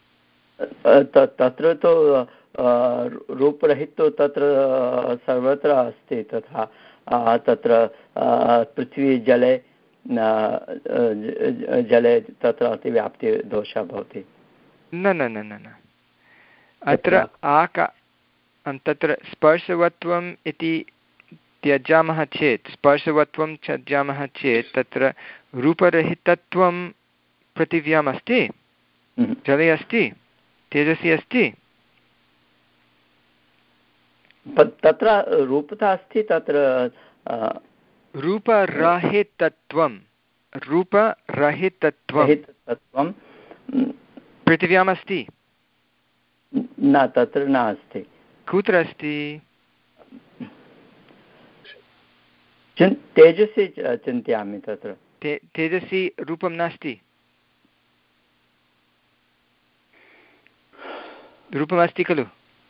तत्र तु रूपरहितो तत्र सर्वत्र अस्ति। तथा तत्र पृथ्वी जले जले तत्र अतिव्याप्तिदोषः भवति। न न न न अत्र आका तत्र स्पर्शवत्वम् इति त्यजामः चेत् स्पर्शवत्वं त्यजामः चेत् तत्र रूपरहितत्वं पृथिव्याम् अस्ति, जले अस्ति, तेजसि अस्ति। तत्र रूपता अस्ति, तत्र रूपरहितत्वं रूपरहितत्वं पृथिव्याम् अस्ति न, तत्र न अस्ति। कुत्र अस्ति? तेजसि चिन्तयामि, तत्र तेजसि रूपं नास्ति, रूपमस्ति खलु?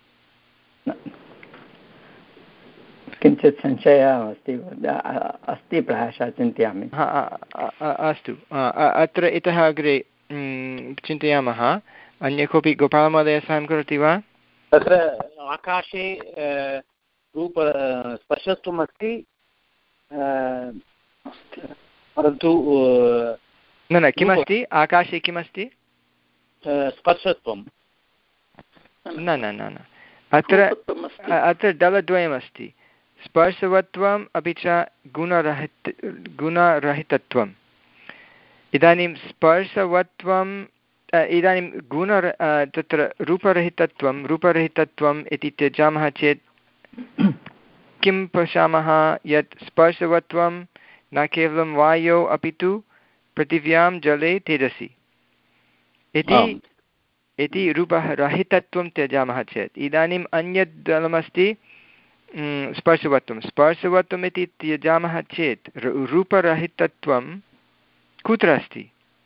किञ्चित् संशयः अस्ति अस्ति प्रायशः चिन्तयामि। अस्तु, अत्र इतः अग्रे चिन्तयामः। अन्य कोऽपि गोपालमहोदय साहाय्यं करोति वा? तत्र आकाशे रूप स्पर्शत्वम् अस्ति, परन्तु न न किमस्ति आकाशे किमस्ति? स्पर्शत्वं न न न न अत्र अत्र दलद्वयमस्ति, स्पर्शवत्वम् अपि च गुणरहित गुणरहितत्वम्। इदानीं स्पर्शवत्वम् इदानीं गुण तत्र रूपरहितत्वं रूपरहितत्वम् इति त्यजामः चेत् किं पश्यामः? यत् स्पर्शवत्वं न केवलं वायौ अपि तु पृथिव्यां जले तेजसि इति इति रूपरहितत्वं त्यजामः चेत् इदानीम् अन्यत् दलमस्ति स्पर्शवत्वं। स्पर्शवत्वम् इति त्यजामः चेत् रूपरहितत्वं कुत्र अस्ति?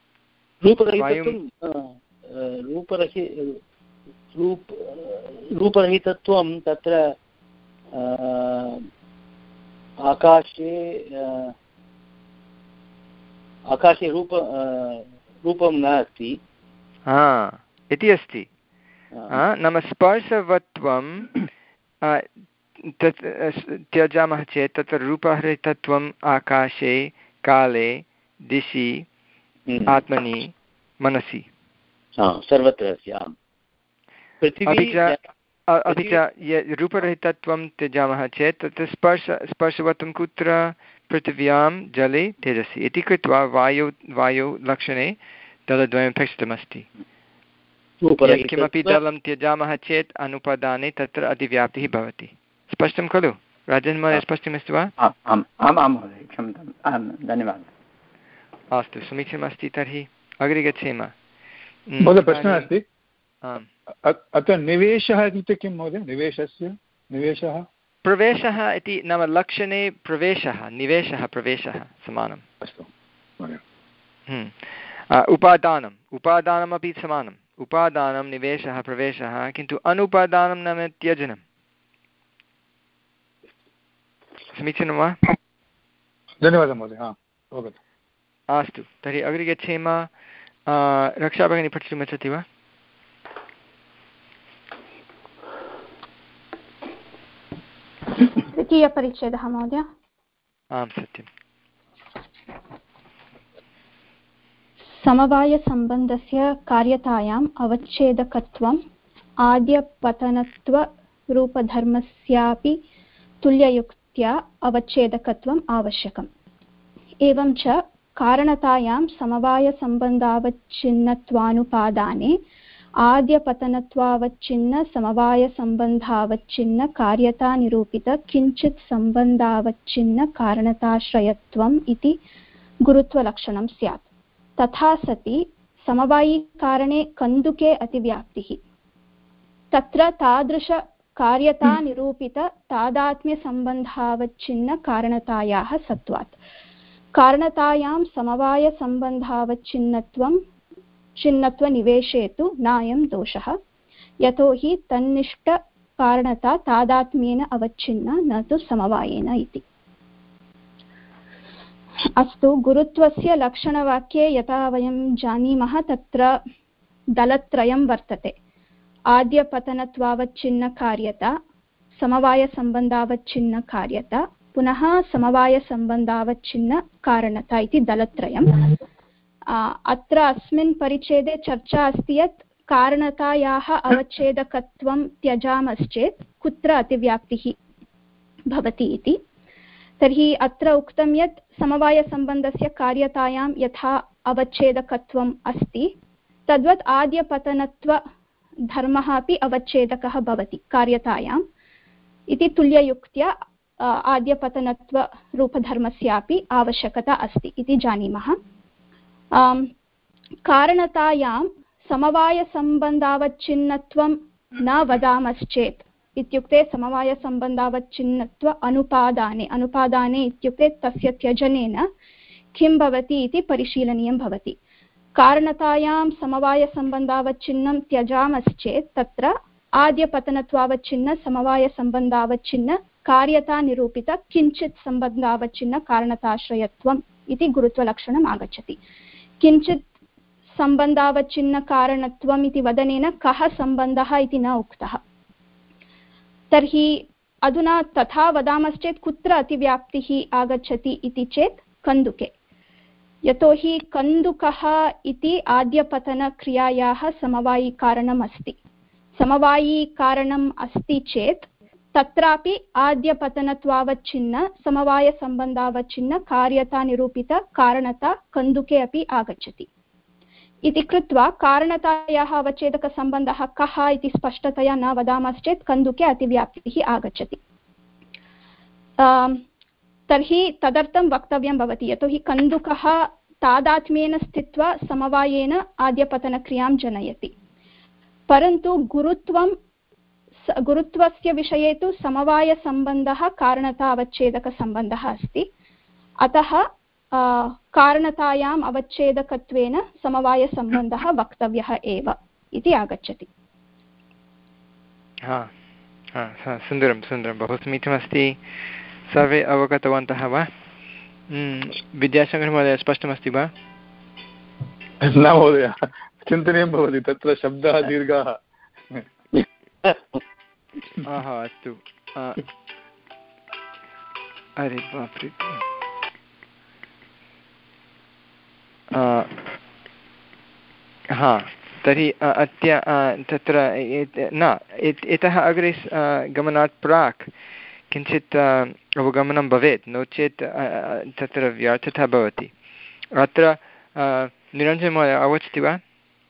रूपरहितत्वं तत्र आकाशे आकाशे रूप रूपं न अस्ति इति अस्ति। नाम स्पर्शवत्वं तत् त्यजामः चेत् तत्र रूपरहितत्वम् आकाशे, काले, दिशि, आत्मनि, मनसि सर्वत्र। अपि च रूपरहितत्वं त्यजामः चेत् तत्र स्पर्श स्पर्शवत्वं कुत्र? पृथिव्यां, जले, तेजसि इति कृत्वा वायौ वायौ लक्षणे दलद्वयम् अपेक्षितमस्ति। यत्किमपि दलं त्यजामः चेत् अनुपदाने तत्र अतिव्याप्तिः भवति। स्पष्टं खलु राजन् महोदय? स्पष्टमस्ति वा? आम् आम् महोदय, क्षम्यताम्, धन्यवादः। अस्तु, समीचीनमस्ति। तर्हि अग्रे गच्छेम। महोदय प्रश्नः अस्ति, अत्र निवेशः इत्युक्ते किं महोदय? निवेशस्य निवेशः प्रवेशः इति नाम लक्षणे प्रवेशः, निवेशः, प्रवेशः समानम्। अस्तु। उपादानम् उपादानमपि समानम्। उपादानं, निवेशः, प्रवेशः, किन्तु अनुपादानं नाम त्यजनं। समीचीनं वा? धन्यवादः महोदय। अस्तु, तर्हि अग्रे गच्छेम। रक्षा भगिनी पठितुम् इच्छति वा? तृतीयपरिच्छेदः महोदय। आं सत्यं। समवायसम्बन्धस्य कार्यतायाम् अवच्छेदकत्वम् आद्यपतनत्वरूपधर्मस्यापि तुल्ययुक्त्या अवच्छेदकत्वम् आवश्यकम्। एवं च कारणतायां समवायसम्बन्धावच्छिन्नत्वानुपादाने आद्यपतनत्वावच्छिन्न समवायसम्बन्धावच्छिन्न कार्यता निरूपित किञ्चित् सम्बन्धावच्छिन्न कारणताश्रयत्वम् इति गुरुत्वलक्षणं स्यात्। तथा सति समवायिकारणे कन्दुके अतिव्याप्तिः। तत्र तादृशकार्यता निरूपित तादात्म्यसम्बन्धावच्छिन्न कारणतायाः सत्वात् कारणतायां समवायसम्बन्धावच्छिन्नत्वं छिन्नत्वनिवेशे तु नायं दोषः, यतो हि तन्निष्ठकारणता तादात्म्येन अवच्छिन्ना न तु समवायेन इति। अस्तु, गुरुत्वस्य लक्षणवाक्ये यथा वयं जानीमः तत्र दलत्रयं वर्तते। आद्यपतनत्वावच्छिन्नकार्यता, समवायसम्बन्धावच्छिन्नकार्यता, पुनः समवायसम्बन्धावच्छिन्नकारणता इति दलत्रयम्। अत्र अस्मिन् परिच्छेदे चर्चा अस्ति यत् कारणतायाः अवच्छेदकत्वं त्यजामश्चेत् कुत्र अतिव्याप्तिः भवति इति। तर्हि अत्र उक्तं यत् समवायसम्बन्धस्य कार्यतायां यथा अवच्छेदकत्वम् अस्ति तद्वत् आद्यपतनत्वधर्मः अपि अवच्छेदकः भवति कार्यतायाम् इति तुल्ययुक्त्या आद्यपतनत्वरूपधर्मस्यापि आवश्यकता अस्ति इति जानीमः। कारणतायां समवायसम्बन्धावच्छिन्नत्वं न वदामश्चेत् इत्युक्ते समवायसम्बन्धावच्छिन्नत्व अनुपादाने अनुपादाने इत्युक्ते तस्य त्यजनेन किं भवति इति परिशीलनीयं भवति। कारणतायां समवायसम्बन्धावच्छिन्नं त्यजामश्चेत् तत्र आद्यपतनत्वावच्छिन्न समवायसम्बन्धावच्छिन्न कार्यता निरूपित किञ्चित् सम्बन्धावच्छिन्न कारणताश्रयत्वम् इति गुरुत्वलक्षणम् आगच्छति। किञ्चित् सम्बन्धावच्छिन्न कारणत्वम् इति वदनेन कः सम्बन्धः इति न उक्तः। तर्हि अधुना तथा वदामश्चेत् कुत्र अतिव्याप्तिः आगच्छति इति चेत् कन्दुके, यतोहि कन्दुकः इति आद्यपतनक्रियायाः समवायिकारणम् अस्ति। समवायिकारणम् अस्ति चेत् तत्रापि आद्यपतनत्वावच्छिन्न समवायसम्बन्धावच्छिन्न कार्यतानिरूपित कारणता कन्दुके अपि आगच्छति इति कृत्वा कारणतायाः अवच्छेदकसम्बन्धः कः इति स्पष्टतया न वदामश्चेत् कन्दुके अतिव्याप्तिः आगच्छति। तर्हि तदर्थं वक्तव्यं भवति, यतोहि कन्दुकः तादात्म्येन स्थित्वा समवायेन आद्यपतनक्रियां जनयति, परन्तु गुरुत्वं गुरुत्वस्य विषये तु समवायसम्बन्धः कारणता अवच्छेदकसम्बन्धः अस्ति। अतः कारणतायाम् अवच्छेदकत्वेन समवायसम्बन्धः वक्तव्यः एव इति आगच्छति। हा हा सुन्दरं सुन्दरं, बहु समीचीनमस्ति। सर्वे अवगतवन्तः वा? विद्याशङ्करमहोदय स्पष्टमस्ति वा? न महोदय, चिन्तनीयं भवति, तत्र शब्दः दीर्घः। अस्तु, अरे बाप्रे, हा तर्हि अद्य तत्र न इतः अग्रे गमनात् प्राक् किञ्चित् अवगमनं भवेत्, नो चेत् तत्र व्यर्थता भवति। अत्र निरञ्जनमहोदय अवगच्छति वा?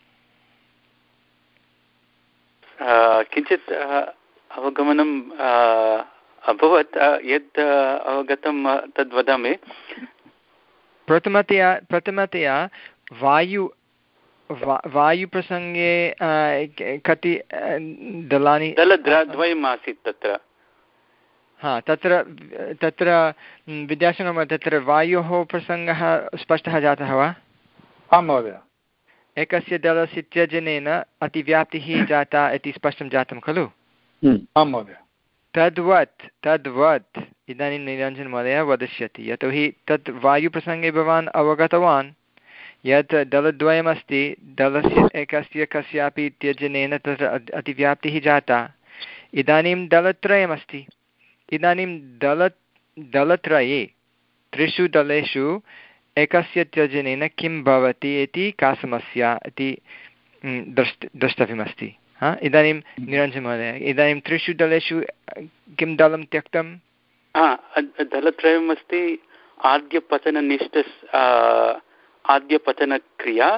किञ्चित् अवगमनम् अभवत्, यद् अवगतं तद् वदामि। प्रथमतया प्रथमतया वायु वायुप्रसङ्गे कति दलानि? दलद्वयम् आसीत् तत्र। हा तत्र तत्र विद्याशङ्करमहोदय, तत्र वायोः प्रसङ्गः स्पष्टः जातः वा? आं महोदय। एकस्य दलस्य त्यजनेन अतिव्याप्तिः जाता इति स्पष्टं जातं खलु? आं महोदय। तद्वत् तद्वत् इदानीं निरञ्जनमहोदय वदिष्यति, यतोहि तत् वायुप्रसङ्गे भवान् अवगतवान् यत् दलद्वयमस्ति, दलस्य एकस्य कस्यापि त्यजनेन तत्र अतिव्याप्तिः जाता। इदानीं दलत्रयमस्ति, इदानीं दल दलत्रये त्रिषु दलेषु एकस्य त्यजनेन किं भवति इति का समस्या इति द्रष्ट द्रष्टव्यमस्ति। हा इदानीं निरञ्जनमहोदय, इदानीं त्रिषु दलेषु किं दलं त्यक्तं? दलत्रयम् अस्ति। आद्यपतननिष्ठ आद्यपतनक्रिया,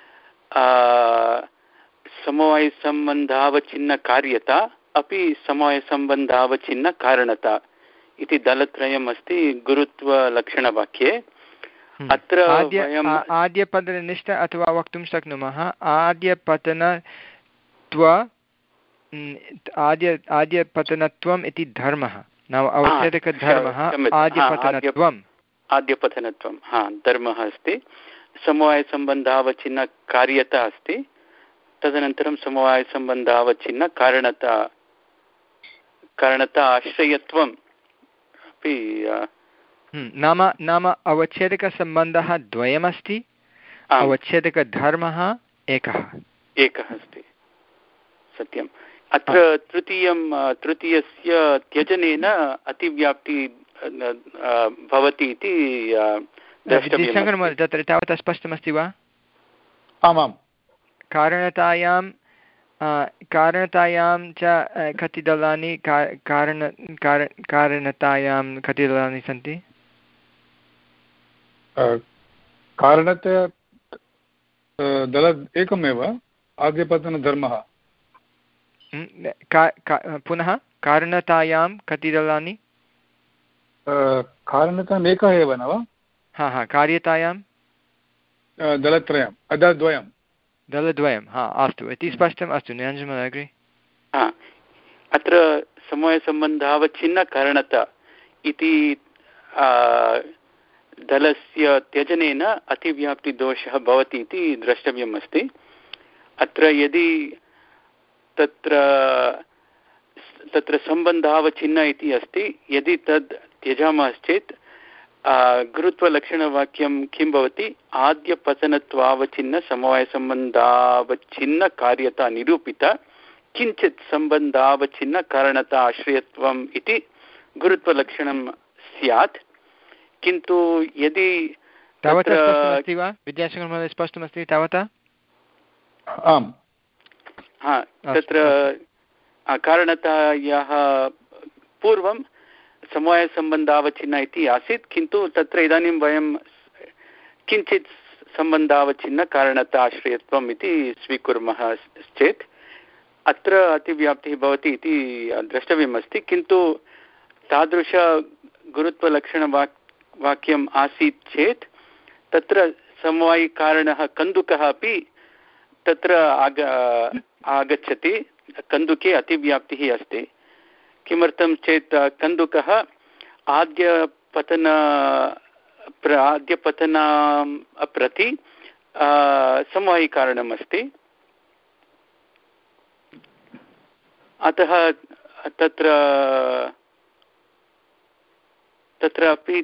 समवायसम्बन्धावच्छिन्नकार्यता अपि समवायसम्बन्धावच्छिन्नकारणता इति दलत्रयम् अस्ति गुरुत्वलक्षणवाक्ये। अत्र आद्यपतननिष्ठ अथवा वक्तुं शक्नुमः आद्यपतनत्व आद्य आद्यपतनत्वम् इति धर्मः, नाम अवच्छेदकधर्मः आद्यपतनत्वम् आद्यपतनत्वं हा धर्मः अस्ति। समवायसम्बन्धावच्छिन्नकार्यता अस्ति, तदनन्तरं समवायसम्बन्धावच्छिन्नकारणता कारणता आश्रयत्वम् अपि। नाम नाम अवच्छेदकसम्बन्धः द्वयमस्ति, अवच्छेदकधर्मः एकः एकः अस्ति। सत्यम्। अत्र तृतीयं तृतीयस्य त्यजनेन अतिव्याप्ति भवति इति द्रष्टव्यं। तत्र तावत् स्पष्टमस्ति वा? आमां। कारणतायां कारणतायां च कति दलानि कारण कारणतायां कति दलानि सन्ति? कारणतया दल एकमेव आद्यपतनधर्मः। पुनः कारणतायां कति दलानि? कारणतायाम् एकः एव न वा? हा हा कार्यतायां दलत्रयं दलद्वयं दलद्वयं हा अस्तु इति स्पष्टम्। अस्तु निरञ्जनमहोदय अग्रे। अत्र समवायसम्बन्धावच्छिन्नकारणता इति दलस्य त्यजनेन अतिव्याप्तिदोषः भवति इति द्रष्टव्यम् अस्ति। अत्र यदि तत्र तत्र सम्बन्धावच्छिन्न इति अस्ति, यदि तद् त्यजामश्चेत् गुरुत्वलक्षणवाक्यं किं भवति? आद्यपतनत्वावच्छिन्न समवायसम्बन्धावच्छिन्न कार्यता निरूपिता किञ्चित् सम्बन्धावच्छिन्न कारणता आश्रयत्वम् इति गुरुत्वलक्षणं स्यात्। किन्तु यदि तावता स्पष्टमस्ति वा विद्याशङ्करमहोदय? स्पष्टमस्ति तावता? आम्। हा तत्र कारणतायाः पूर्वं समवायसम्बन्धावच्छिन्न इति आसीत्, किन्तु तत्र इदानीं वयं किञ्चित् सम्बन्धावच्छिन्नकारणता आश्रयत्वम् इति स्वीकुर्मः चेत् अत्र अतिव्याप्तिः भवति इति द्रष्टव्यमस्ति। किन्तु तादृश गुरुत्वलक्षणवाक् वाक्यम् आसीत् चेत् तत्र समवायिकारणः कन्दुकः अपि तत्र आग आगच्छति। कन्दुके अतिव्याप्तिः अस्ति। किमर्थं चेत् कन्दुकः आद्यपतन आद्यपतनं प्रति समवायिकारणम् अस्ति। अतः तत्र तत्रापि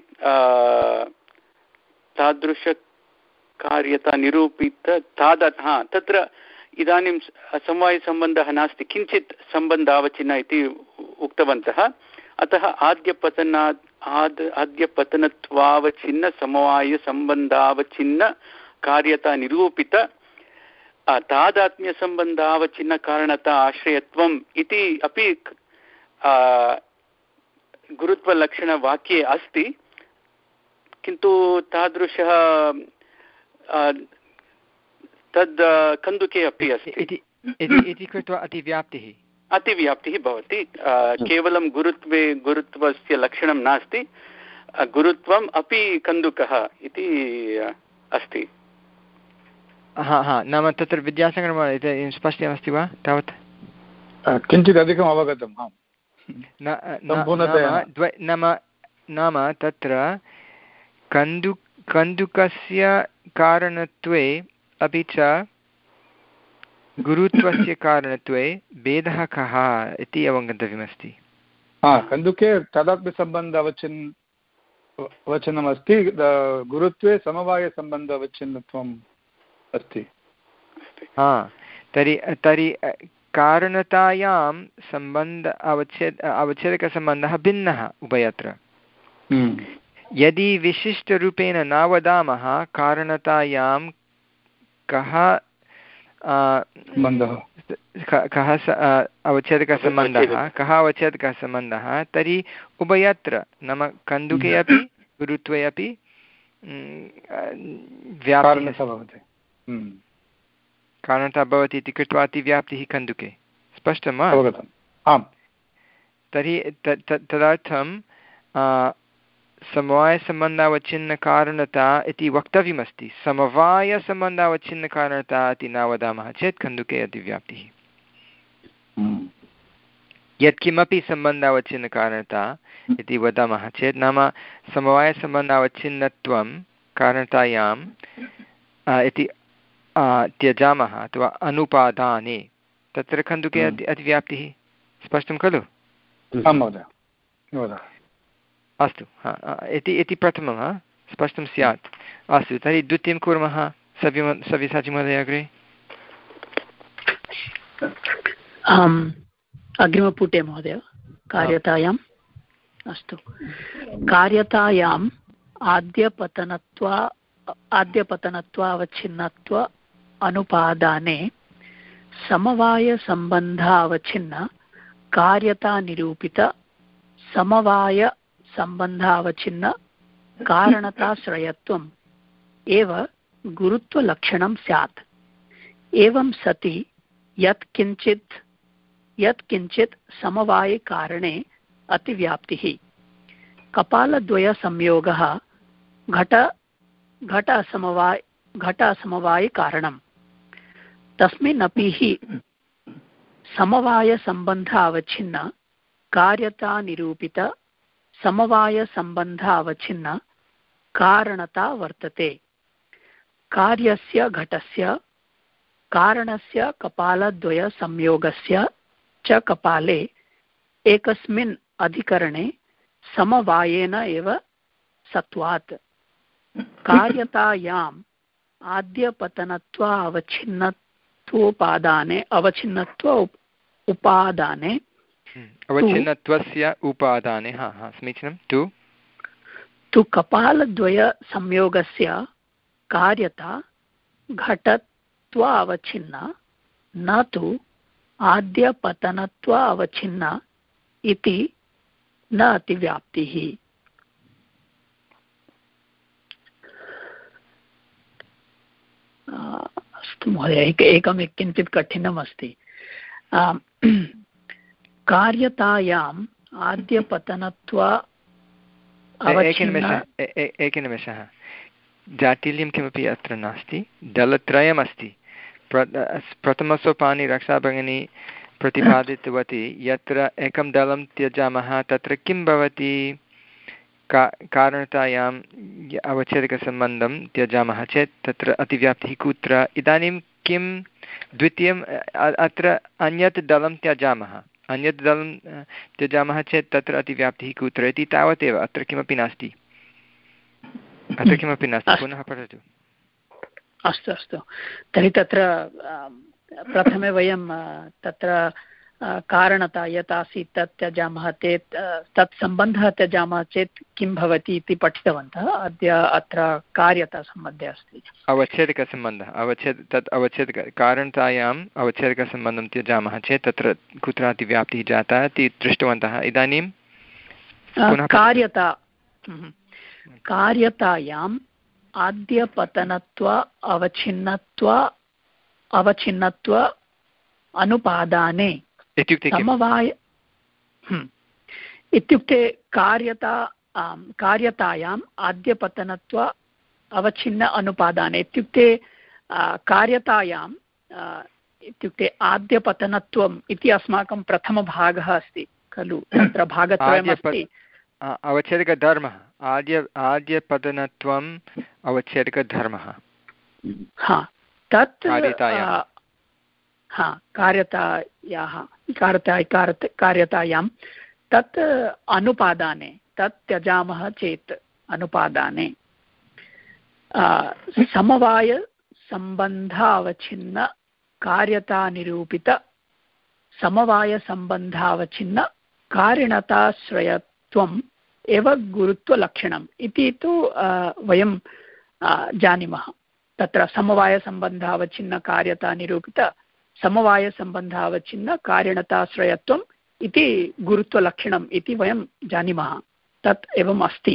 तादृशकार्यता निरूपित ताद हा तत्र इदानीं समवायसम्बन्धः नास्ति, किञ्चित् सम्बन्धावच्छिन्न इति उक्तवन्तः। अतः आद्यपतनात् आद् आद्यपतनत्वावच्छिन्न समवायसम्बन्धावच्छिन्न कार्यता निरूपित तादात्म्यसम्बन्धावच्छिन्नकारणता आश्रयत्वम् इति अपि गुरुत्वलक्षणवाक्ये अस्ति। किन्तु तादृशः तद् कन्दुके अपि अस्ति इति कृत्वा अतिव्याप्तिः अतिव्याप्तिः भवति। केवलं गुरुत्वे गुरुत्वस्य लक्षणं नास्ति, गुरुत्वम् अपि कन्दुकः इति अस्ति। हा हा नाम तत्र विद्यासङ्गमहोदय स्पष्टमस्ति वा? तावत् किञ्चित् अधिकम् अवगतं। नाम नाम तत्र कन्दु कन्दुकस्य कारणत्वे अपि च गुरुत्वस्य कारणत्वे भेदः कः इति अवगन्तव्यमस्ति। कन्दुके तदात्म्यसम्बन्ध अवच्छिन् अवच्छिन्नमस्ति, गुरुत्वे समवायसम्बन्ध अवच्छिन्नत्वम् अस्ति। हा तर्हि तर्हि कारणतायां सम्बन्ध अवच्छेद अवच्छेदकसम्बन्धः भिन्नः उभयत्र। यदि विशिष्टरूपेण न वदामः कारणतायां कः कः अवच्छेदकसम्बन्धः कः अवच्छेदकसम्बन्धः, तर्हि उभयत्र नाम कन्दुके अपि गुरुत्वे अपि व्याप्तिः कारणता भवति इति कृत्वा अतिव्याप्तिः कन्दुके। स्पष्टं वा? आम्। तर्हि तदर्थं समवायसम्बन्धावच्छिन्नकारणता इति वक्तव्यमस्ति। समवायसम्बन्धावच्छिन्नकारणता इति न वदामः चेत् कन्दुके अतिव्याप्तिः। यत्किमपि सम्बन्धावच्छिन्नकारणता इति वदामः चेत् नाम समवायसम्बन्धावच्छिन्नत्वं कारणतायाम् इति त्यजामः अथवा अनुपादाने तत्र कन्दुके अति अतिव्याप्तिः। स्पष्टं खलु? अस्तु इति इति प्रथमं स्पष्टं स्यात्। अस्तु तर्हि द्वितीयं कुर्मः। सव्य सव्यसाचिमहोदय अग्रे। अग्रिमपुटे महोदय कार्यतायाम्। अस्तु कार्यतायाम् आद्यपतनत्वा आद्यपतनत्वावच्छिन्नत्व अनुपादाने समवायसम्बन्धावच्छिन्न कार्यतानिरूपित समवायसम्बन्धावच्छिन्न कारणताश्रयत्वम् एव गुरुत्वलक्षणं स्यात्। एवं सति यत्किञ्चित् यत्किञ्चित् समवायकारणे अतिव्याप्तिः कपालद्वयसंयोगः घट घट असमवाय घट असमवायकारणं तस्मिन्नपि हि समवायसम्बन्ध अवच्छिन्न कार्यतानिरूपित समवायसम्बन्ध अवच्छिन्न कारणता वर्तते। कार्यस्य घटस्य कारणस्य कपालद्वयसंयोगस्य च कपाले एकस्मिन् अधिकरणे समवायेन एव सत्वात् कार्यतायाम् आद्यपतनत्व अवच्छिन्नत्वोपादाने अवच्छिन्नत्व उपादाने अवच्छिन्नत्वस्य उपादाने हा हा समीचीनं तु तु कपालद्वयसंयोगस्य कार्यता घटत्व अवच्छिन्ना न तु आद्यपतनत्व अवच्छिन्ना इति न अतिव्याप्तिः। अस्तु महोदय, एक एकम् किञ्चित् कठिनम् अस्ति। कार्यतायाम् आद्यपतनत्व एकनिमेषः, जाटिल्यं किमपि अत्र नास्ति, दलत्रयमस्ति। प्रथमसोपाने रक्षाभगिनी प्रतिपादितवती यत्र एकं दलं त्यजामः तत्र किं भवति, का कारणतायाम् अवच्छेदकसम्बन्धं त्यजामः चेत् तत्र अतिव्याप्तिः कुत्र। इदानीं किं द्वितीयम् अत्र अन्यत् दलं त्यजामः अन्यत् दलं त्यजामः चेत् तत्र अतिव्याप्तिः कुत्र इति तावदेव, अत्र किमपि नास्ति अत्र किमपि नास्ति पुनः पठतु। अस्तु अस्तु, तर्हि तत्र प्रथमे वयं तत्र कारणता यत् आसीत् तत् त्यजामः चेत् तत् सम्बन्धः त्यजामः चेत् किं भवति इति पठितवन्तः। अद्य अत्र कार्यतासम्बन्धे अस्ति अवच्छेदकसम्बन्धः। अवच्छेद तत् अवच्छेदक कारणतायाम् अवच्छेदकसम्बन्धं त्यजामः चेत् तत्र कुत्र अतिव्याप्तिः जाता इति दृष्टवन्तः। इदानीं कार्यता कार्यतायाम् आद्यपतनत्व अवच्छिन्नत्व अवच्छिन्नत्व अनुपादाने इत्युक्ते समवाय इत्युक्ते कार्यता कार्यतायाम् आद्यपतनत्व अवच्छिन्न अनुपादाने इत्युक्ते कार्यतायाम् इत्युक्ते आद्यपतनत्वम् इति अस्माकं प्रथमभागः अस्ति खलु, तत्र भागत्रयमस्ति। अवच्छेदकधर्मः आद्य आद्यपतनत्वम् अवच्छेदकधर्मः हा तत् हा कार्यतायाः कार्यता कार्यतायां तत् अनुपादाने तत् त्यजामः चेत् अनुपादाने समवायसम्बन्ध अवच्छिन्न कार्यतानिरूपित समवायसम्बन्धावच्छिन्न कारिणताश्रयत्वम् एव गुरुत्वलक्षणम् इति तु वयं जानीमः। तत्र समवायसम्बन्धावच्छिन्न कार्यतानिरूपित समवायसम्बन्धावच्छिन्न कारिणताश्रयत्वम् इति गुरुत्वलक्षणम् इति वयं जानीमः, तत् एवम् अस्ति।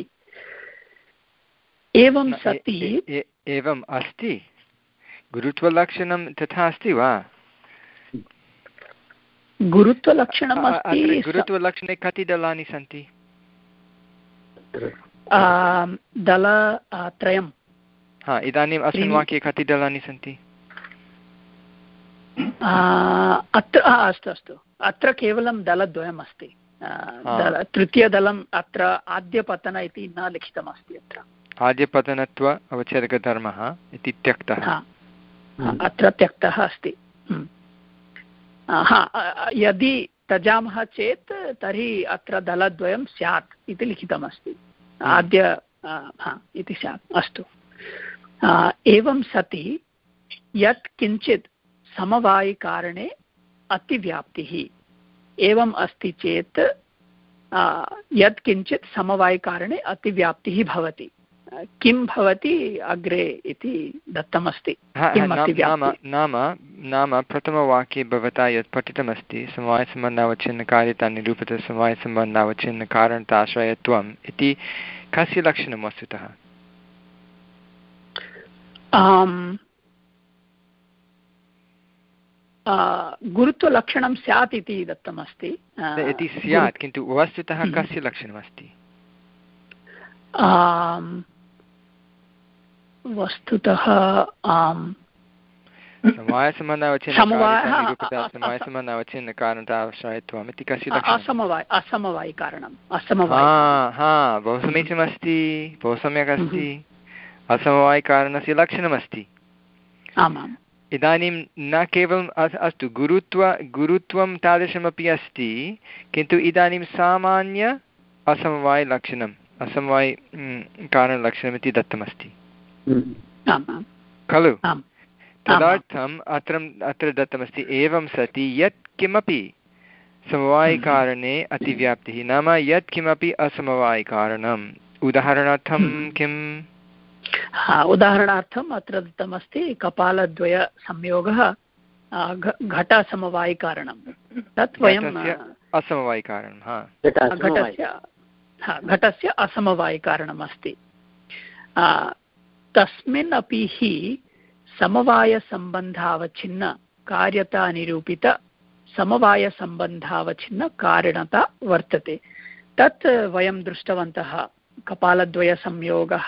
एवं सति एवम् अस्ति गुरुत्वलक्षणं तथा अस्ति वा? गुरुत्वलक्षणम् अस्ति। गुरुत्वलक्षणे कति दलानि सन्ति? दलत्रयम्। हा, इदानीम् अस्मिन् वाक्ये कति दलानि सन्ति? अत्र अस्तु अस्तु अत्र केवलं दलद्वयम् अस्ति। तृतीयदलम् अत्र आद्यपतन इति न लिखितमस्ति। अत्र आद्यपतनत्व अवच्छेदकधर्मः इति त्यक्तः, अत्र त्यक्तः अस्ति। हा, यदि त्यजामः चेत् तर्हि अत्र दलद्वयं स्यात् इति लिखितमस्ति। आद्य हा इति स्यात्। अस्तु, एवं सति यत् किञ्चित् समवायिकारणे अतिव्याप्तिः एवम् अस्ति चेत् यत् किञ्चित् समवायिकारणे अतिव्याप्तिः भवति। किं भवति अग्रे इति दत्तमस्ति। नाम नाम नाम प्रथमवाक्ये भवता यत् पठितमस्ति समवायसम्बन्धावच्छिन्नकार्यता निरूपितसमवायसम्बन्धावच्छिन्नकारणताश्रयत्वम् इति कस्य लक्षणं वस्तुतः? गुरुत्वलक्षणं स्यात् इति दत्तमस्ति। इति स्यात्, किन्तु वस्तुतः कस्य लक्षणमस्ति? वस्तुतः समवायसम्बन्धावच्छिन्नकारणताश्रयत्वम् इति कस्य लक्षणम्? असमवाय असमवायिकारणम् असमवाय बहु समीचीनमस्ति, बहु सम्यक् अस्ति। असमवायिकारणस्य लक्षणमस्ति। आमाम्। इदानीं न केवलम् अस्तु गुरुत्व गुरुत्वं तादृशमपि अस्ति, किन्तु इदानीं सामान्य असमवायलक्षणम् असमवाय कारणलक्षणमिति दत्तमस्ति खलु? तदर्थम् अत्र अत्र दत्तमस्ति एवं सति यत् किमपि समवायिकारणे अतिव्याप्तिः, नाम यत् किमपि असमवायिकारणम्। उदाहरणार्थं किम्? उदाहरणार्थम् अत्र दत्तमस्ति कपालद्वयसंयोगः घटसमवायिकारणं, तत् वयं असमवायिकारणं घटस्य घटस्य असमवायिकारणम् अस्ति। तस्मिन् अपि हि समवायसम्बन्धावच्छिन्न कार्यता निरूपित समवायसम्बन्धावच्छिन्न कारणता वर्तते। तत् वयं दृष्टवन्तः। कपालद्वयसंयोगः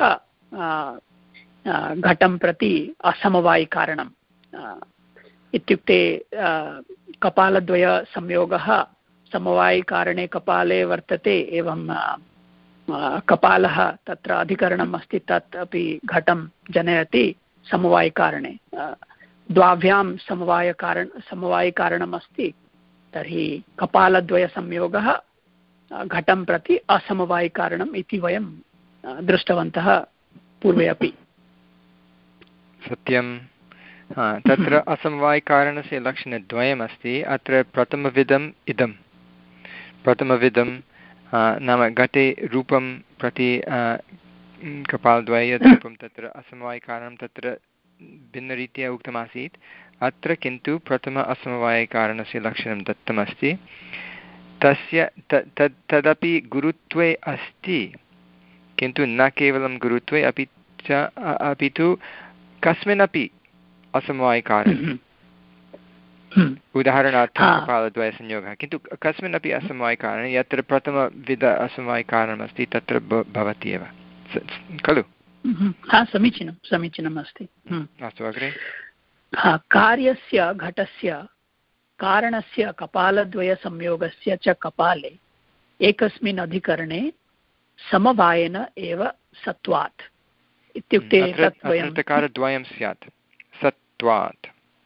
घटं प्रति असमवायिकारणम् इत्युक्ते कपालद्वयसंयोगः समवायिकारणे कपाले वर्तते, एवं कपालः तत्र अधिकरणम् अस्ति, तत् अपि घटं जनयति समवायिकारणे। द्वाभ्यां समवायकारण समवायिकारणम् अस्ति, तर्हि कपालद्वयसंयोगः घटं प्रति असमवायिकारणम् इति वयं दृष्टवन्तः पूर्वे अपि। सत्यं। तत्र असमवायिकारणस्य लक्षणद्वयमस्ति। अत्र प्रथमविधम् इदं प्रथमविधं नाम घटे रूपं प्रति कपालद्वये रूपं तत्र असमवायिकारणं तत्र भिन्नरीत्या उक्तमासीत्। अत्र किन्तु प्रथम असमवायिकारणस्य लक्षणं दत्तमस्ति। तस्य तद् तदपि गुरुत्वे अस्ति, किन्तु न केवलं गुरुत्वे अपि च अपि तु कस्मिन्नपि असमवायिकारणे। उदाहरणार्थं कपालद्वयसंयोगः, किन्तु कस्मिन्नपि असमवायिकारणे यत्र प्रथमविध असमवायिकारणमस्ति तत्र भवति एव खलु? समीचीनं समीचीनम् अस्ति। अस्तु अग्रे। कार्यस्य घटस्य कारणस्य कपालद्वयसंयोगस्य च कपाले एकस्मिन् अधिकरणे समवायेन एव सत्वात् इत्युक्ते तकारद्वयं स्यात्। सत्वात्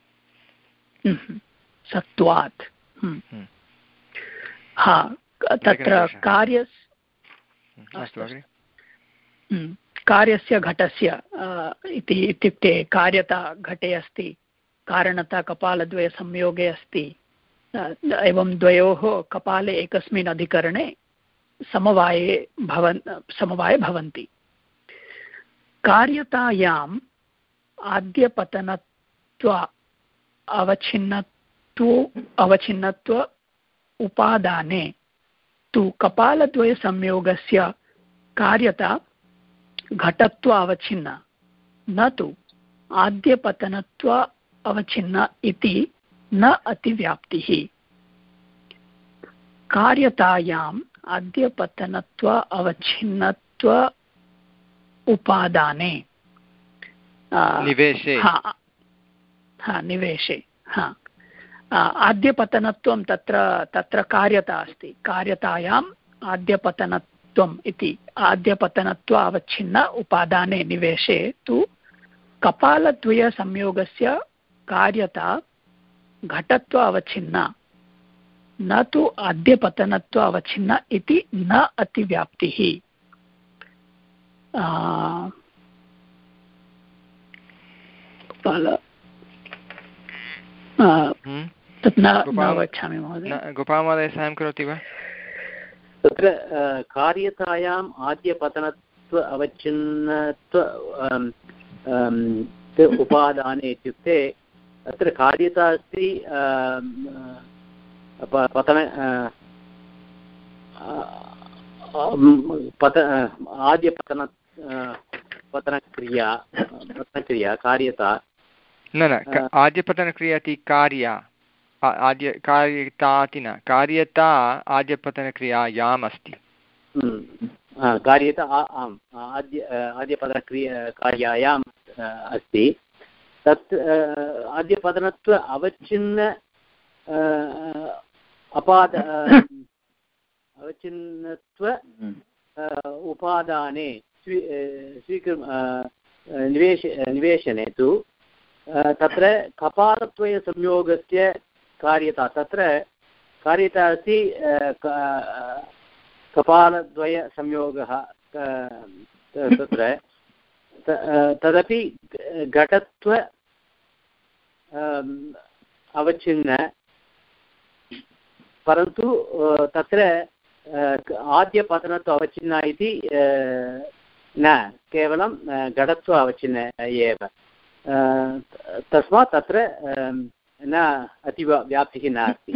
सत्वात् हा तत्र कार्य कार्यस्य घटस्य इति इत्युक्ते कार्यता घटे अस्ति, कारणता कपालद्वयसंयोगे अस्ति, एवं द्वयोः कपाले एकस्मिन् अधिकरणे समवाये भवन् समवाये भवन्ति। कार्यतायाम् आद्यपतनत्व अवच्छिन्नत्व अवच्छिन्नत्व उपादाने तु कपालद्वयसंयोगस्य कार्यता घटत्व अवच्छिन्न न तु आद्यपतनत्व अवच्छिन्न इति न अतिव्याप्तिः। कार्यतायाम् आद्यपतनत्व अवच्छिन्नत्व उपादाने निवेशे हा निवेशे हा आद्यपतनत्वं तत्र तत्र कार्यता अस्ति। कार्यतायाम् आद्यपतनत्वम् इति आद्यपतनत्व अवच्छिन्न उपादाने निवेशे तु कपालद्वयसंयोगस्य कार्यता घटत्व अवच्छिन्न न तु आद्यपतनत्व अवच्छिन्न इति न अतिव्याप्तिः। कपाल तत् न अवगच्छामि महोदय। गोपालमहोदय साहाय्यं करोति वा? तत्र कार्यतायाम् आद्यपतनत्व कार्यतापनत्व अवच्छिन्नत्व उपादाने इत्युक्ते अत्र कार्यता अस्ति पतन पत आद्यपतन पतनक्रिया पतनक्रिया कार्यता न न आद्यपतनक्रिया इति कार्या आद्य कार्यता न कार्यता आद्यपतनक्रियायाम् अस्ति कार्यता आम् आद्य आद्यपतनक्रिया कार्यायाम् अस्ति तत् आद्यपतनत्व अवच्छिन्न अपाद अवच्छिन्नत्व उपादाने स्वी स्वीकृ निवेश निवेशने तु तत्र कपालद्वयसंयोगस्य कार्यता तत्र कार्यता अस्ति कपालद्वयसंयोगः तत्र तदपि घटत्व अवच्छिन्न परन्तु तत्र आद्यपतनत्व अवच्छिन्ना इति न केवलं घटत्व अवच्छिन्न एव तस्मात् तत्र न अतीव व्याप्तिः नास्ति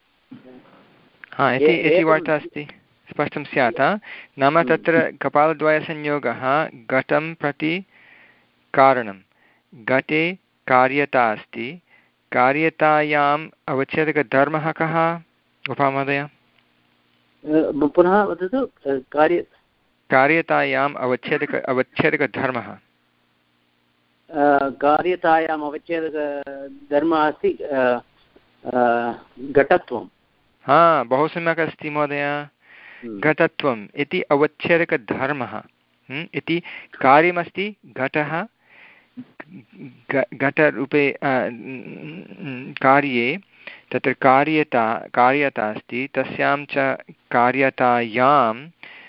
इति वार्ता अस्ति स्पष्टं स्यात् नाम तत्र कपालद्वयसंयोगः घटं प्रति कारणं घटे कार्यता अस्ति कार्यतायाम् अवच्छेदकधर्मः कः गोपालमहोदय पुनः वदतु कार्य कार्यतायाम् अवच्छेदक अवच्छेदकधर्मः कार्यतायाम् अवच्छेदकधर्मः अस्ति घटत्वं हा बहु सम्यक् अस्ति महोदय घटत्वम् इति अवच्छेदकधर्मः इति कार्यमस्ति घटः घटरूपे कार्ये तत्र कार्यता कार्यता अस्ति तस्यां च कार्यतायाम्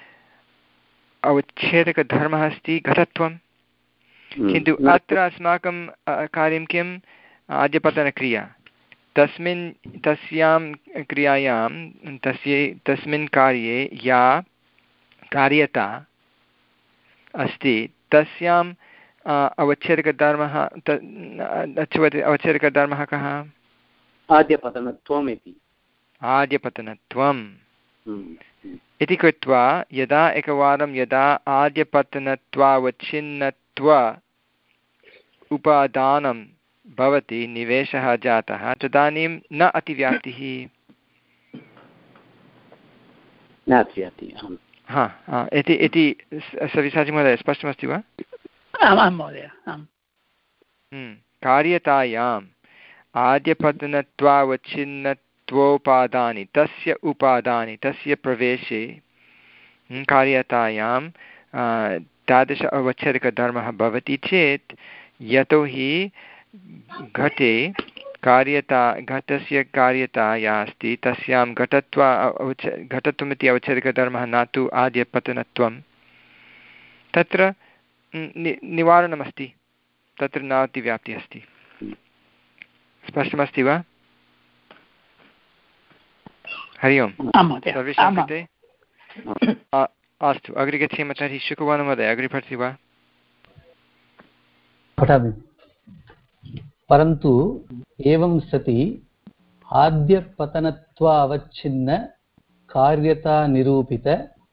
अवच्छेदकधर्मः अस्ति घटत्वं किन्तु अत्र अस्माकं कार्यं किम् आद्यपतनक्रिया तस्मिन् तस्यां क्रियायां तस्यै तस्मिन् कार्ये या कार्यता अस्ति तस्याम् अवच्छेदकधर्मः अवच्छेदकधर्मः कः आद्यपतनत्वम् इति आद्यपतनत्वम् इति कृत्वा यदा एकवारं यदा आद्यपतनत्वावच्छिन्नत्व उपादानं भवति निवेशः जातः तदानीं न अतिव्याप्तिः हा इति इति सविसाचि महोदय स्पष्टमस्ति वा आमां महोदय कार्यतायाम् आद्यपतनत्वावच्छिन्नत्वोपादानि तस्य उपादानि तस्य प्रवेशे कार्यतायां तादृश अवच्छेदकधर्मः भवति चेत् यतोहि घटे कार्यता घटस्य कार्यता या अस्ति तस्यां घटत्व अवच्छ घटत्वमिति अवच्छेदकधर्मः न तु आद्यपतनत्वं तत्र नि निवारणमस्ति तत्र नातिव्याप्तिः अस्ति स्पष्टमस्ति वा हरि ओम् सर्वेषां कृते अस्तु अग्रे गच्छेम तर्हि शुकवानुमहोदय अग्रे पठति वा पठामि परन्तु एवं सति आद्यपतनत्वावच्छिन्न कार्यतानिरूपित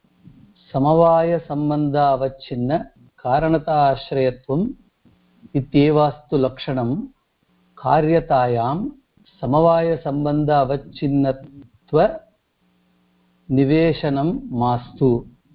समवायसम्बन्धावच्छिन्न कारणताश्रयत्वम् इत्येवास्तु लक्षणं कार्यतायां समवायसम्बन्ध अवच्छिन्नत्व निवेशनं मास्तु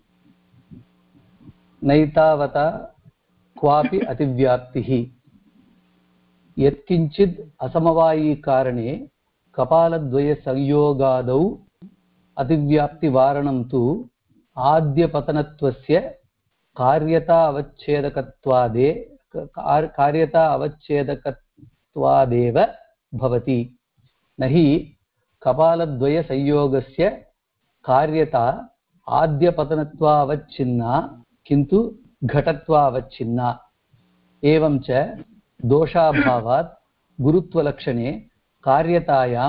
नैतावता क्वापि अतिव्याप्तिः यत्किञ्चित् असमवायीकारणे कपालद्वयसंयोगादौ अतिव्याप्तिवारणं तु आद्यपतनत्वस्य कार्यता अवच्छेदकत्वादे कार्यता अवच्छेदकत्वादेव भवति न हि कपालद्वयसंयोगस्य कार्यता आद्यपतनत्वावच्छिन्ना किन्तु घटत्वावच्छिन्ना एवं च दोषाभावात् गुरुत्वलक्षणे कार्यतायां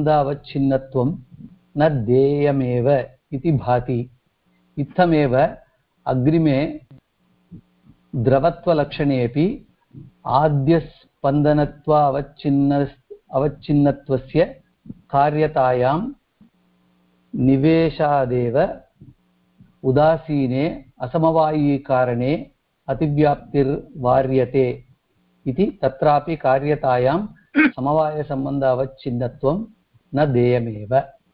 समवायसम्बन्धावच्छिन्नत्वं न देयमेव इति भाति इत्थमेव अग्रिमे द्रवत्वलक्षणेऽपि आद्यस्पन्दनत्व अवच्छिन्न अवच्छिन्नत्वस्य कार्यतायां निवेशादेव उदासीने असमवायिकारणे अतिव्याप्तिर्वार्यते इति तत्रापि कार्यतायां समवायसम्बन्ध अवच्छिन्नत्वं न देयमेव।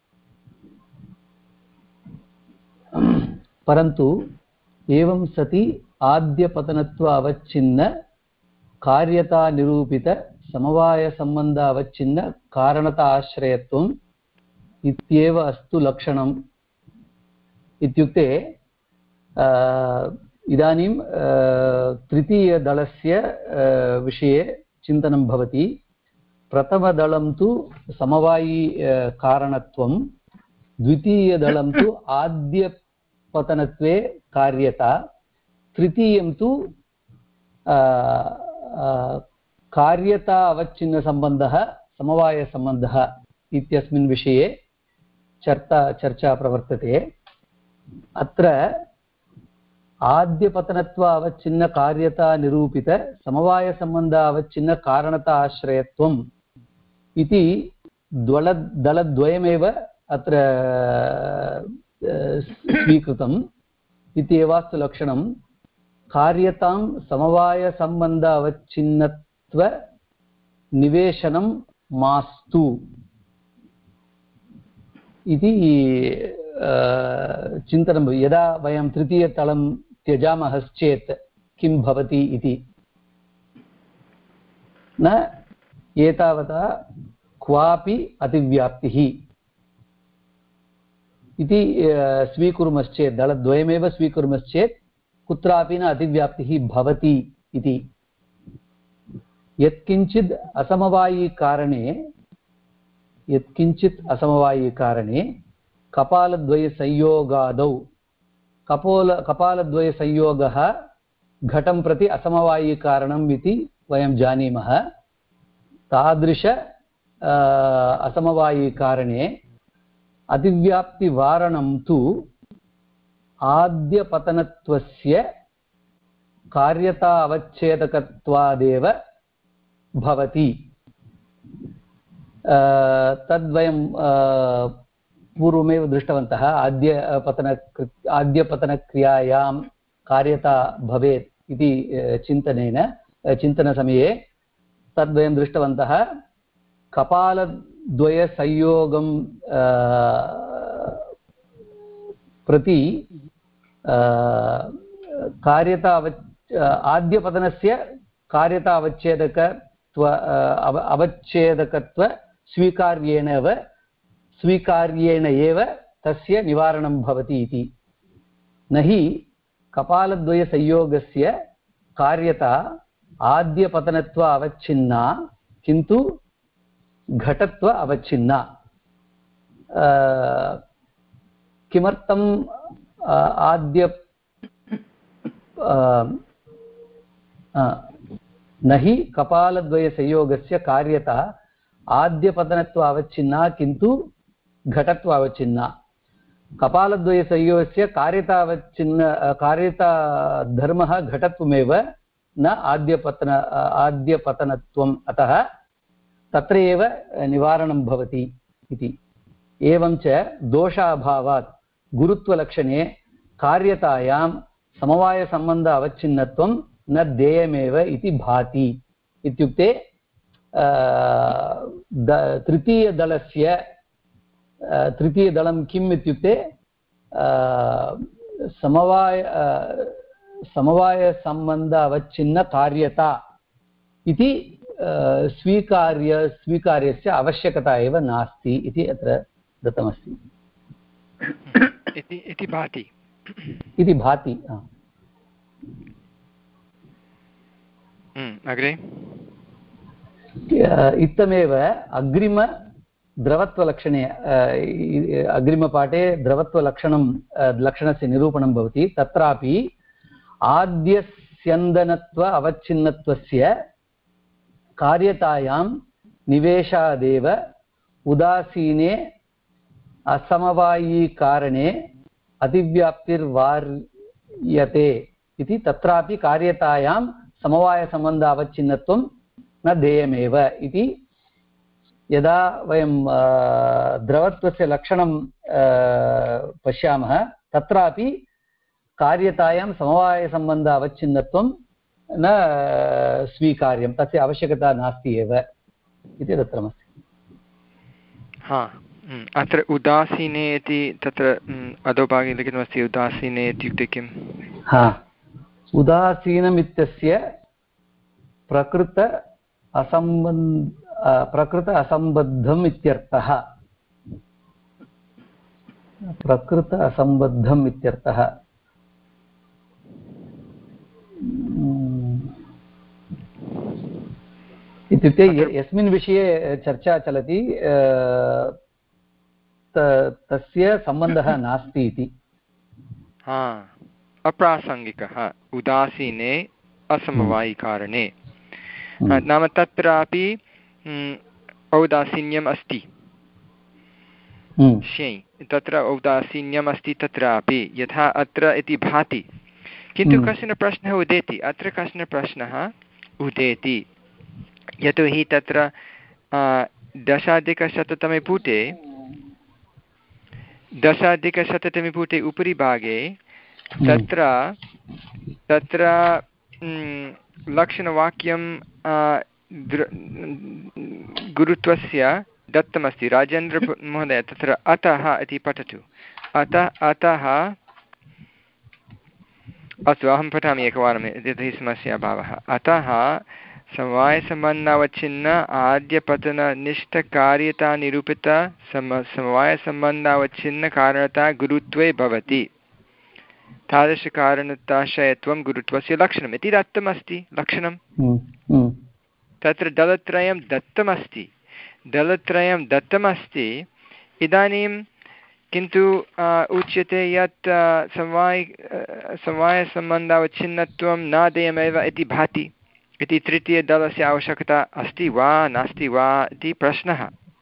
परन्तु एवं सति आद्यपतनत्व अवच्छिन्न कार्यता निरूपित समवायसम्बन्ध अवच्छिन्न कारणता आश्रयत्वम् इत्येव अस्तु लक्षणम्। इत्युक्ते इदानीं तृतीयदलस्य विषये चिन्तनं भवति। प्रथमदलं तु समवायी कारणत्वं, द्वितीयदलं तु आद्यपतनत्वे कार्यता, तृतीयं तु कार्यता अवच्छिन्नसम्बन्धः समवायसम्बन्धः इत्यस्मिन् विषये चर्चा चर्चा प्रवर्तते। अत्र आद्यपतनत्व अवच्छिन्न कार्यता निरूपित समवायसम्बन्ध अवच्छिन्न कारणता आश्रयत्वम् इति द्वल दलद्वयमेव अत्र स्वीकृतम् इत्येवास्तु लक्षणं। कार्यतां समवायसम्बन्ध अवच्छिन्नत्व निवेशनं मास्तु इति चिन्तनं। यदा वयं तृतीयतलं त्यजामश्चेत् किं भवति इति न एतावता क्वापि अतिव्याप्तिः इति स्वीकुर्मश्चेत्, दलद्वयमेव स्वीकुर्मश्चेत् कुत्रापि न अतिव्याप्तिः भवति इति। यत्किञ्चित् असमवायिकारणे यत्किञ्चित् असमवायिकारणे कपालद्वयसंयोगादौ, कपोल कपालद्वयसंयोगः घटं प्रति असमवायिकारणम् इति वयं जानीमः। तादृश असमवायिकारणे अतिव्याप्तिवारणं तु आद्यपतनत्वस्य कार्यता अवच्छेदकत्वादेव भवति। तद्वयं पूर्वमेव दृष्टवन्तः। आद्यपतन आद्यपतनक्रियायां कार्यता भवेत् इति चिन्तनेन चिन्तनसमये तद्वयं दृष्टवन्तः। कपालद्वयसंयोगं प्रति कार्यता अव आद्यपतनस्य कार्यता अवच्छेदकत्व अवच्छेदकत्व स्वीकार्येण एव स्वीकार्येण एव तस्य निवारणं भवति इति। न हि कपालद्वयसंयोगस्य कार्यता आद्यपतनत्व अवच्छिन्ना किन्तु घटत्व अवच्छिन्ना। किमर्थम् आद्य न हि कपालद्वयसंयोगस्य कार्यता आद्यपतनत्व अवच्छिन्ना किन्तु घटत्व अवच्छिन्ना। कपालद्वयसंयोगस्य कार्यता अवच्छिन्न कार्यता धर्मः घटत्वमेव न आद्यपतन आद्यपतनत्वम्। अतः तत्र एव निवारणं भवति इति। एवं च दोषाभावात् गुरुत्वलक्षणे कार्यतायां समवायसम्बन्ध अवच्छिन्नत्वं न देयमेव इति भाति। इत्युक्ते तृतीयदलस्य तृतीयदलं किम् इत्युक्ते समवाय समवायसम्बन्ध अवच्छिन्न कार्यता इति स्वीकार्य स्वीकार्यस्य आवश्यकता एव नास्ति इति अत्र दत्तमस्ति इति भाति इति भाति। अग्रे इत्थमेव अग्रिमद्रवत्वलक्षणे अग्रिमपाठे द्रवत्वलक्षणं लक्षणस्य निरूपणं भवति। तत्रापि आद्यस्यन्दनत्व अवच्छिन्नत्वस्य कार्यतायां निवेशादेव उदासीने असमवायीकारणे अतिव्याप्तिर्वार् यते इति तत्रापि कार्यतायां समवायसम्बन्ध अवच्छिन्नत्वं न देयमेव इति यदा वयं द्रवत्वस्य लक्षणं पश्यामः तत्रापि कार्यतायां समवायसम्बन्ध अवच्छिन्नत्वं न स्वीकार्यं, तस्य आवश्यकता नास्ति एव इति दत्तमस्ति। हा, अत्र उदासीने इति तत्र अधोभागे लिखितमस्ति। उदासीने इत्युक्ते किम्? हा, उदासीनमित्यस्य प्रकृत असम्बन्ध प्रकृत असम्बद्धम् इत्यर्थः। प्रकृत असम्बद्धम् इत्यर्थः इत्युक्ते यस्मिन् विषये चर्चा चलति तस्य सम्बन्धः नास्ति इति। हा, अप्रासङ्गिकः उदासीने असमवायिकारणे। नाम तत्रापि औदासीन्यम् अस्ति, शै तत्र औदासीन्यम् अस्ति तत्रापि, यथा अत्र इति भाति। किन्तु कश्चन प्रश्नः उदेति, अत्र कश्चन प्रश्नः उदेति, यतोहि तत्र दशाधिकशततमे पुटे दशाधिकशततमे पुटे उपरि भागे तत्र तत्र लक्षणवाक्यं गुरुत्वस्य दत्तमस्ति। राजेन्द्र महोदय तत्र अतः इति पठतु। अतः अतः अस्तु, अहं पठामि एकवारं, यतोहि समस्या अभावः। अतः समवायसम्बन्धावच्छिन्न आद्यपतननिष्ठकार्यतानिरूपित सम समवायसम्बन्धावच्छिन्नकारणता गुरुत्वे भवति। तादृशकारणताशयत्वं गुरुत्वस्य लक्षणम् इति दत्तमस्ति। लक्षणं तत्र दलत्रयं दत्तमस्ति दलत्रयं दत्तमस्ति इदानीं किन्तु उच्यते यत् समवाय समवायसम्बन्धावच्छिन्नत्वं न देयमेव इति भाति इति तृतीयदलस्य आवश्यकता अस्ति वा नास्ति वा इति प्रश्नः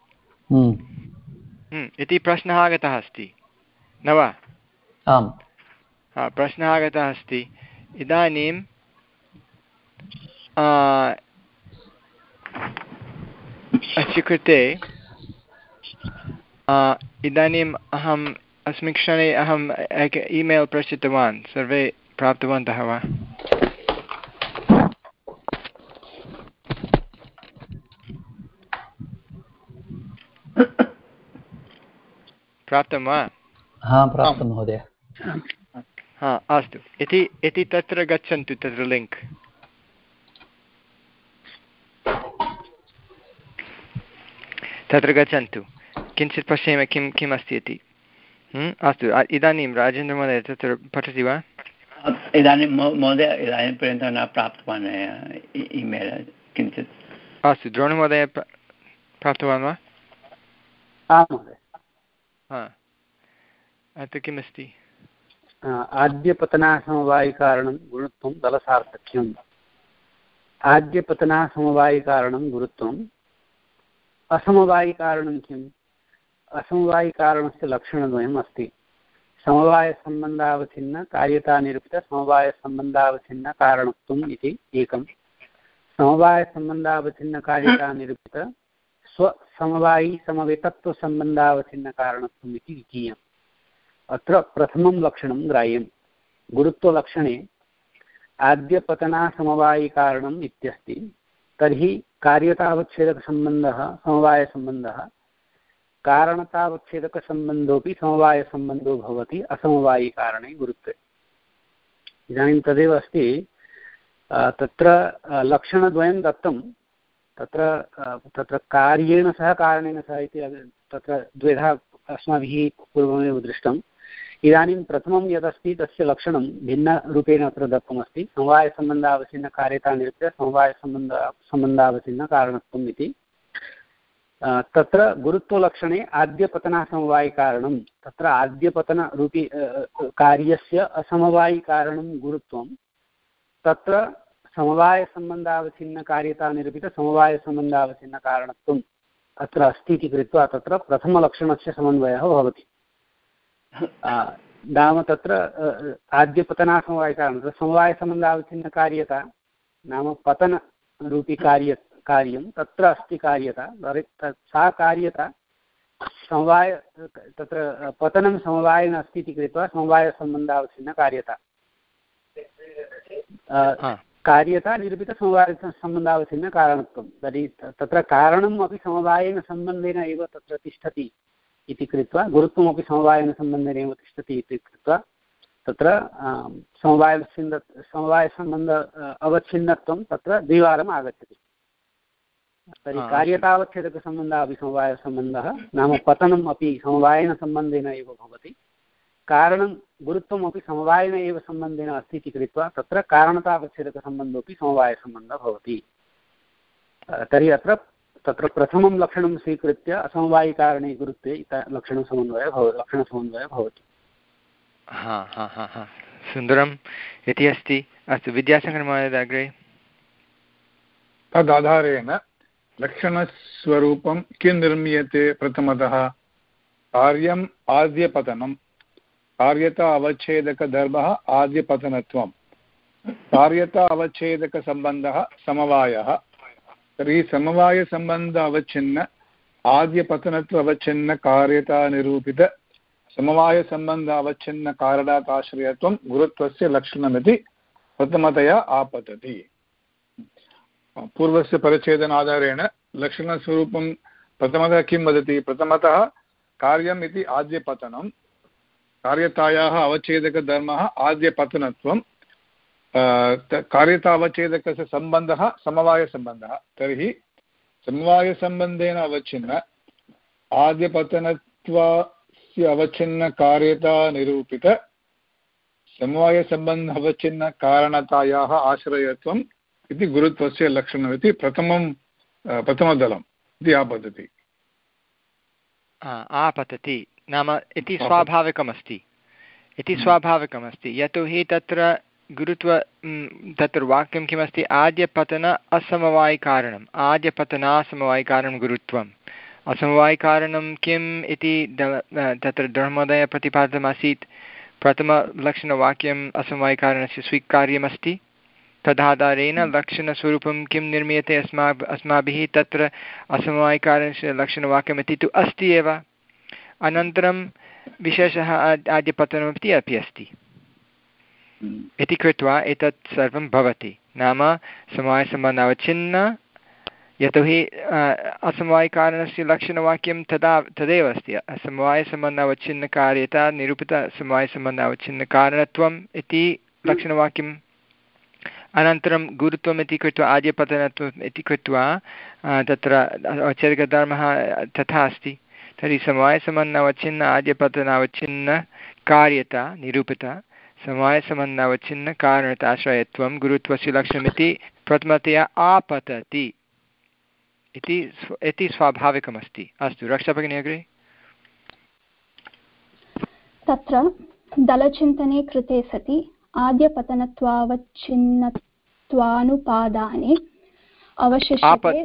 इति प्रश्नः आगतः अस्ति न वा? आम्, हा, प्रश्नः आगतः अस्ति। इदानीं अस्य कृते इदानीम् अहम् अस्मिन् क्षणे अहम् एक ईमेल् प्रेषितवान्। सर्वे प्राप्तवन्तः वा? प्राप्तं वा? हा, प्राप्तं महोदय। हा, अस्तु, इति इति तत्र गच्छन्तु, तत्र लिङ्क्। तत्र गच्छन्तु, किञ्चित् पश्यामः किं किम् अस्ति इति। अस्तु, इदानीं राजेन्द्रमहोदय तत्र पठति वा? इदानीं महोदय इदानीं पर्यन्तं न प्राप्तवान् ईमेल् किञ्चित्। अस्तु, द्रोणमहोदय प्राप्तवान् वा? आम् महोदय। हा, अत्र किमस्ति? आद्यपतनासमवायिकारणं गुरुत्वं दलसार्थक्यम्। आद्यपतनासमवायिकारणं गुरुत्वम्, असमवायिकारणं किम्? असमवायिकारणस्य लक्षणद्वयम् अस्ति। समवायसम्बन्धावच्छिन्न कार्यतानिरूपित समवायसम्बन्धावच्छिन्न कारणत्वम् इति एकम्। समवायसम्बन्धावच्छिन्न कार्यतानिरूपित स्वसमवायी समवेतत्वसम्बन्धावच्छिन्न कारणत्वम् इति द्वितीयम्। अत्र प्रथमं लक्षणं ग्राह्यं। गुरुत्वलक्षणे आद्यपतनासमवायिकारणम् इत्यस्ति, तर्हि कार्यतावच्छेदकसम्बन्धः समवायसम्बन्धः, कारणतावच्छेदकसम्बन्धोऽपि समवायसम्बन्धो भवति असमवायिकारणे गुरुत्वे। इदानीं तदेव अस्ति, तत्र लक्षणद्वयं दत्तं, तत्र तत्र कार्येण सह कारणेन सह इति तत्र द्विधा अस्माभिः पूर्वमेव दृष्टम्। इदानीं प्रथमं यदस्ति तस्य लक्षणं भिन्नरूपेण अत्र दत्तमस्ति। समवायसम्बन्धावच्छिन्न कार्यतानिरूप्य समवायसम्बन्ध सम्बन्धावच्छिन्न कारणत्वम् इति। तत्र गुरुत्वलक्षणे आद्यपतनासमवायिकारणं, तत्र आद्यपतनरूपी कार्यस्य असमवायिकारणं गुरुत्वं, तत्र समवायसम्बन्धावच्छिन्न कार्यतानिरूपित समवायसम्बन्धावच्छिन्न कारणत्वम् अत्र अस्ति इति कृत्वा तत्र प्रथमलक्षणस्य समन्वयः भवति। नाम तत्र आद्यपतनासमवायकारणं तत्र समवायसम्बन्धावच्छिन्नकार्यता नाम पतनरूपी कार्य कार्यं तत्र अस्ति कार्यता सा कार्यता समवाय तत्र पतनं समवायेन अस्ति इति कृत्वा समवायसम्बन्धावच्छिन्नकार्यता कार्यता निरूपितसमवायसम्बन्धावच्छिन्नकारणत्वं तर्हि तत्र कारणम् अपि समवायेन सम्बन्धेन एव तत्र तिष्ठति इति कृत्वा गुरुत्वमपि समवायेन सम्बन्धेन एव तिष्ठति इति कृत्वा तत्र समवायच्छिन्न समवायसम्बन्ध अवच्छिन्नत्वं तत्र द्विवारम् आगच्छति तर्हि कार्यतावच्छेदकसम्बन्धः अपि समवायसम्बन्धः नाम पतनम् अपि समवायेन सम्बन्धेन एव भवति कारणं गुरुत्वमपि समवायेन एव सम्बन्धेन अस्ति इति कृत्वा तत्र कारणतावच्छेदकसम्बन्धोऽपि समवायसम्बन्धः भवति तर्हि अत्र तत्र प्रथमं लक्षणं स्वीकृत्य असमवायिकारणे गुरुत्वे लक्षणसमन्वयः भव लक्षणसमन्वयः भवति हा हा हा हा सुन्दरम् इति अस्ति अस्तु विद्यासागरमहोदय अग्रे तदाधारेण लक्षणस्वरूपं किं निर्मीयते प्रथमतः कार्यम् आद्यपतनं कार्यता अवच्छेदकधर्मः आद्यपतनत्वं कार्यता अवच्छेदकसम्बन्धः समवायः तर्हि समवायसम्बन्ध अवच्छिन्न आद्यपतनत्व अवच्छिन्न कार्यता निरूपित समवायसम्बन्ध अवच्छिन्न कारणाताश्रयत्वं गुरुत्वस्य लक्षणमिति प्रथमतया आपतति पूर्वस्य परिच्छेदनाधारेण लक्षणस्वरूपं प्रथमतः किं वदति प्रथमतः कार्यम् इति आद्यपतनं कार्यतायाः अवच्छेदकधर्मः आद्यपतनत्वं कार्यतावच्छेदकस्य सम्बन्धः समवायसम्बन्धः तर्हि समवायसम्बन्धेन अवच्छिन्न आद्यपतनत्वस्य अवच्छिन्न कार्यता निरूपित समवायसम्बन्ध अवच्छिन्न कारणतायाः आश्रयत्वम् इति गुरुत्वस्य लक्षणमिति प्रथमं प्रथमदलम् इति आपतति आपतति नाम इति स्वाभाविकमस्ति इति स्वाभाविकमस्ति यतोहि तत्र गुरुत्व तत्र वाक्यं किमस्ति आद्यपतन असमवायिकारणम् आद्यपतनासमवायिकारणं गुरुत्वम् असमवायिकारणं किम् इति तत्र धर्मोदये प्रतिपादितमासीत् प्रथमलक्षणवाक्यम् असमवायिकारणस्य स्वीकार्यमस्ति तदाधारेण लक्षणस्वरूपं किं निर्मीयते अस्मा अस्माभिः तत्र असमवायिकारणस्य लक्षणवाक्यमिति तु अस्ति एव अनन्तरं विशेषः आद्यपतनमपि अपि अस्ति इति कृत्वा एतत् सर्वं भवति नाम समवायसम्बन्धावच्छिन्न यतोहि असमवायिकारणस्य लक्षणवाक्यं तदा तदेव अस्ति समवायसम्बन्धावच्छिन्नकार्यता निरूपितसमवायसम्बन्धावच्छिन्नकारणत्वम् इति लक्षणवाक्यम् अनन्तरं गुरुत्वम् इति कृत्वा आद्यपतनत्वम् इति कृत्वा तत्र अवच्छेदकधर्मः तथा अस्ति तर्हि समवायसम्बन्धावच्छिन्न आद्यपतनावच्छिन्न कार्यता निरूपिता समवायसम्बन्धावच्छिन्न कारणताश्रयत्वं गुरुत्वस्य लक्ष्यमिति प्रथमतया आपतति इति इति स्वाभाविकमस्ति अस्तु रक्षाभगिनी अग्रे तत्र दलचिन्तने कृते सति आद्यपतनत्वावच्छिन्नत्वानुपादाने अवशिष्यते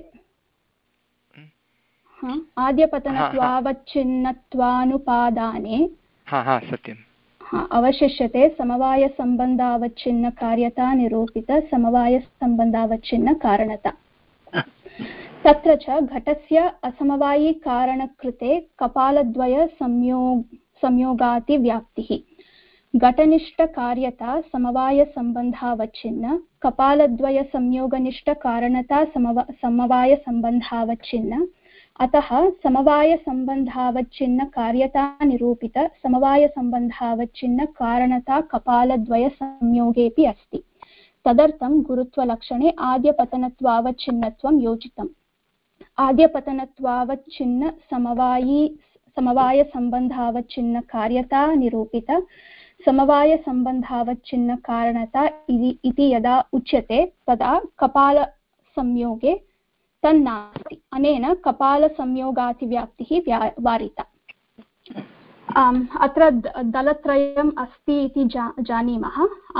आद्यपतनत्वावच्छिन्नत्वानुपादाने सत्यम् अवशिष्यते समवायसम्बन्धावच्छिन्नकार्यता निरूपित समवायसम्बन्धावच्छिन्नकारणता तत्र च घटस्य असमवायिकारणकृते कपालद्वय संयोग संयोगातिव्याप्तिः घटनिष्ठकार्यता समवायसम्बन्धावच्छिन्न कपालद्वयसंयोगनिष्ठकारणता समवा समवायसम्बन्धावच्छिन्न अतः समवायसम्बन्धावच्छिन्नकार्यता निरूपित समवायसम्बन्धावच्छिन्नकारणता कपालद्वयसंयोगेऽपि अस्ति तदर्थं गुरुत्वलक्षणे आद्यपतनत्वावच्छिन्नत्वं योजितम् आद्यपतनत्वावच्छिन्न समवायी समवायसम्बन्धावच्छिन्नकार्यता निरूपित समवायसम्बन्धावच्छिन्नकारणता इति यदा उच्यते तदा कपालसंयोगे तन्नास्ति अनेन कपालसंयोगातिव्याप्तिः वारिता अत्र दलत्रयम् अस्ति इति जा जानीमः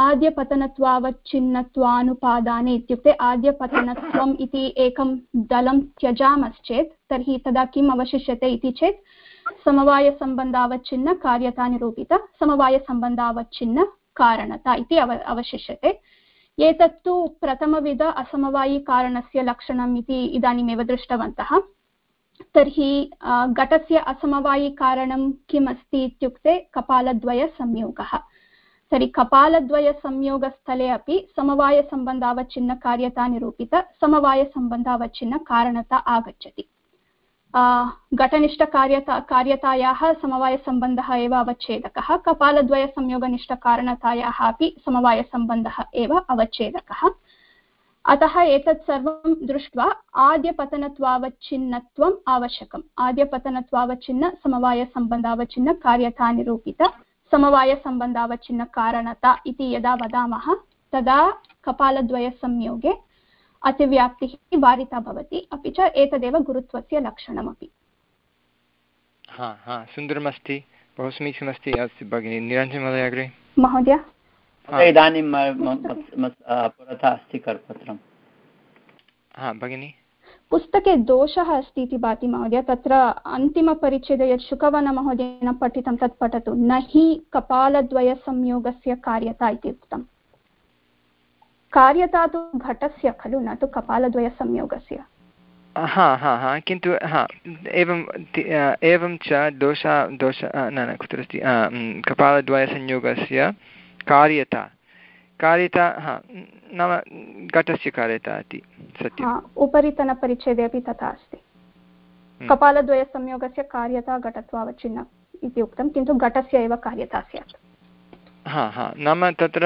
आद्यपतनत्वावच्छिन्नत्वानुपादाने इत्युक्ते आद्यपतनत्वम् इति एकं दलं त्यजामश्चेत् तर्हि तदा किम् अवशिष्यते इति चेत् समवायसम्बन्धावच्छिन्न कार्यता निरूपित समवायसम्बन्धावच्छिन्न कारणता इति अव अवशिष्यते। एतत्तु प्रथमविध असमवायिकारणस्य लक्षणम् इति इदानीमेव दृष्टवन्तः। तर्हि घटस्य असमवायिकारणं किम् अस्ति इत्युक्ते कपालद्वयसंयोगः। तर्हि कपालद्वयसंयोगस्थले अपि समवायसम्बन्धावच्छिन्नकार्यता निरूपित समवायसम्बन्धावच्छिन्नकारणता आगच्छति। घटनिष्ठकार्यता कार्यतायाः समवायसम्बन्धः एव अवच्छेदकः, कपालद्वयसंयोगनिष्ठकारणतायाः अपि समवायसम्बन्धः एव अवच्छेदकः। अतः एतत् सर्वं दृष्ट्वा आद्यपतनत्वावच्छिन्नत्वम् आवश्यकम्। आद्यपतनत्वावच्छिन्न समवायसम्बन्धावच्छिन्न कार्यता निरूपित समवायसम्बन्धावच्छिन्न कारणता इति यदा वदामः तदा कपालद्वयसंयोगे अतिव्याप्तिः वारिता भवति, अपि च एतदेव गुरुत्वस्य लक्षणमपि। हा हा सुन्दरमस्ति, बहु समीचीनमस्ति। अस्ति भगिनि निरञ्जन महोदय अग्रे। महोदय इदानीं पुरतः अस्ति करपत्रं। हा भगिनि, पुस्तके दोषः अस्ति इति भाति महोदय। तत्र अन्तिमपरिच्छेदे यत् शुकवनमहोदयेन पठितं तत् पठतु। न हि कपालद्वयसंयोगस्य कार्यता इति उक्तम्। कार्यता तु घटस्य खलु, न तु कपालद्वयसंयोगस्य। हा हा हा किन्तु हा एवं एवं च दोष दोष न न कुत्र अस्ति कपालद्वयसंयोगस्य कार्यता कार्यता हा नाम घटस्य कार्यता इति सत्यम्। उपरितनपरिच्छेदे अपि तथा अस्ति। कपालद्वयसंयोगस्य कार्यता घटत्वावच्छिन्न इति उक्तं, किन्तु घटस्य एव कार्यता स्यात्। हा हा नाम तत्र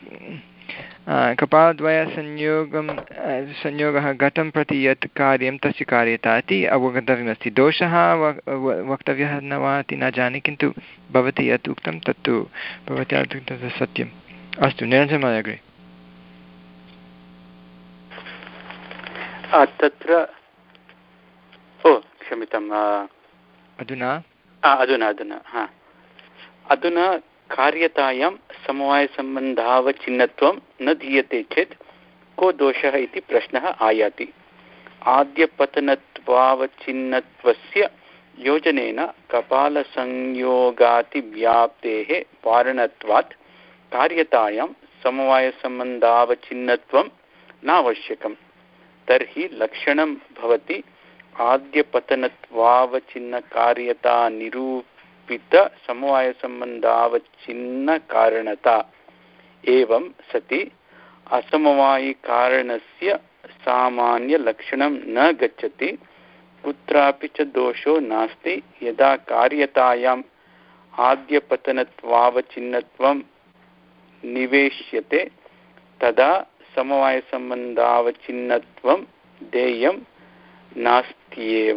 कपालद्वयसंयोगं संयोगः घटं प्रति यत् कार्यं तस्य कार्यता इति अवगन्तव्यमस्ति। दोषः वक्तव्यः न वा इति न जाने, किन्तु भवती यत् उक्तं तत्तु भवत्या तत् सत्यम्। अस्तु निरञ्जन महोदय अग्रे। तत्र ओ क्षम्यताम् अधुना अधुना अधुना हा अधुना कार्यतायां समवायसम्बन्धावच्छिन्नत्वं न दीयते चेत् को दोषः इति प्रश्नः आयाति। आद्यपतनत्वावच्छिन्नत्वस्य योजनेन कपालसंयोगातिव्याप्तेः वारणत्वात् कार्यतायां समवायसम्बन्धावच्छिन्नत्वं नावश्यकम्। तर्हि लक्षणं भवति आद्यपतनत्वावच्छिन्नकार्यता निरूपित समवायसम्बन्धावच्छिन्नकारणता। एवं सति असमवायिकारणस्य सामान्यलक्षणं न गच्छति, कुत्रापि च दोषो नास्ति। यदा कार्यतायाम् आद्यपतनत्वावच्छिन्नत्वं निवेश्यते तदा समवायसम्बन्धावच्छिन्नत्वं देयं नास्त्येव।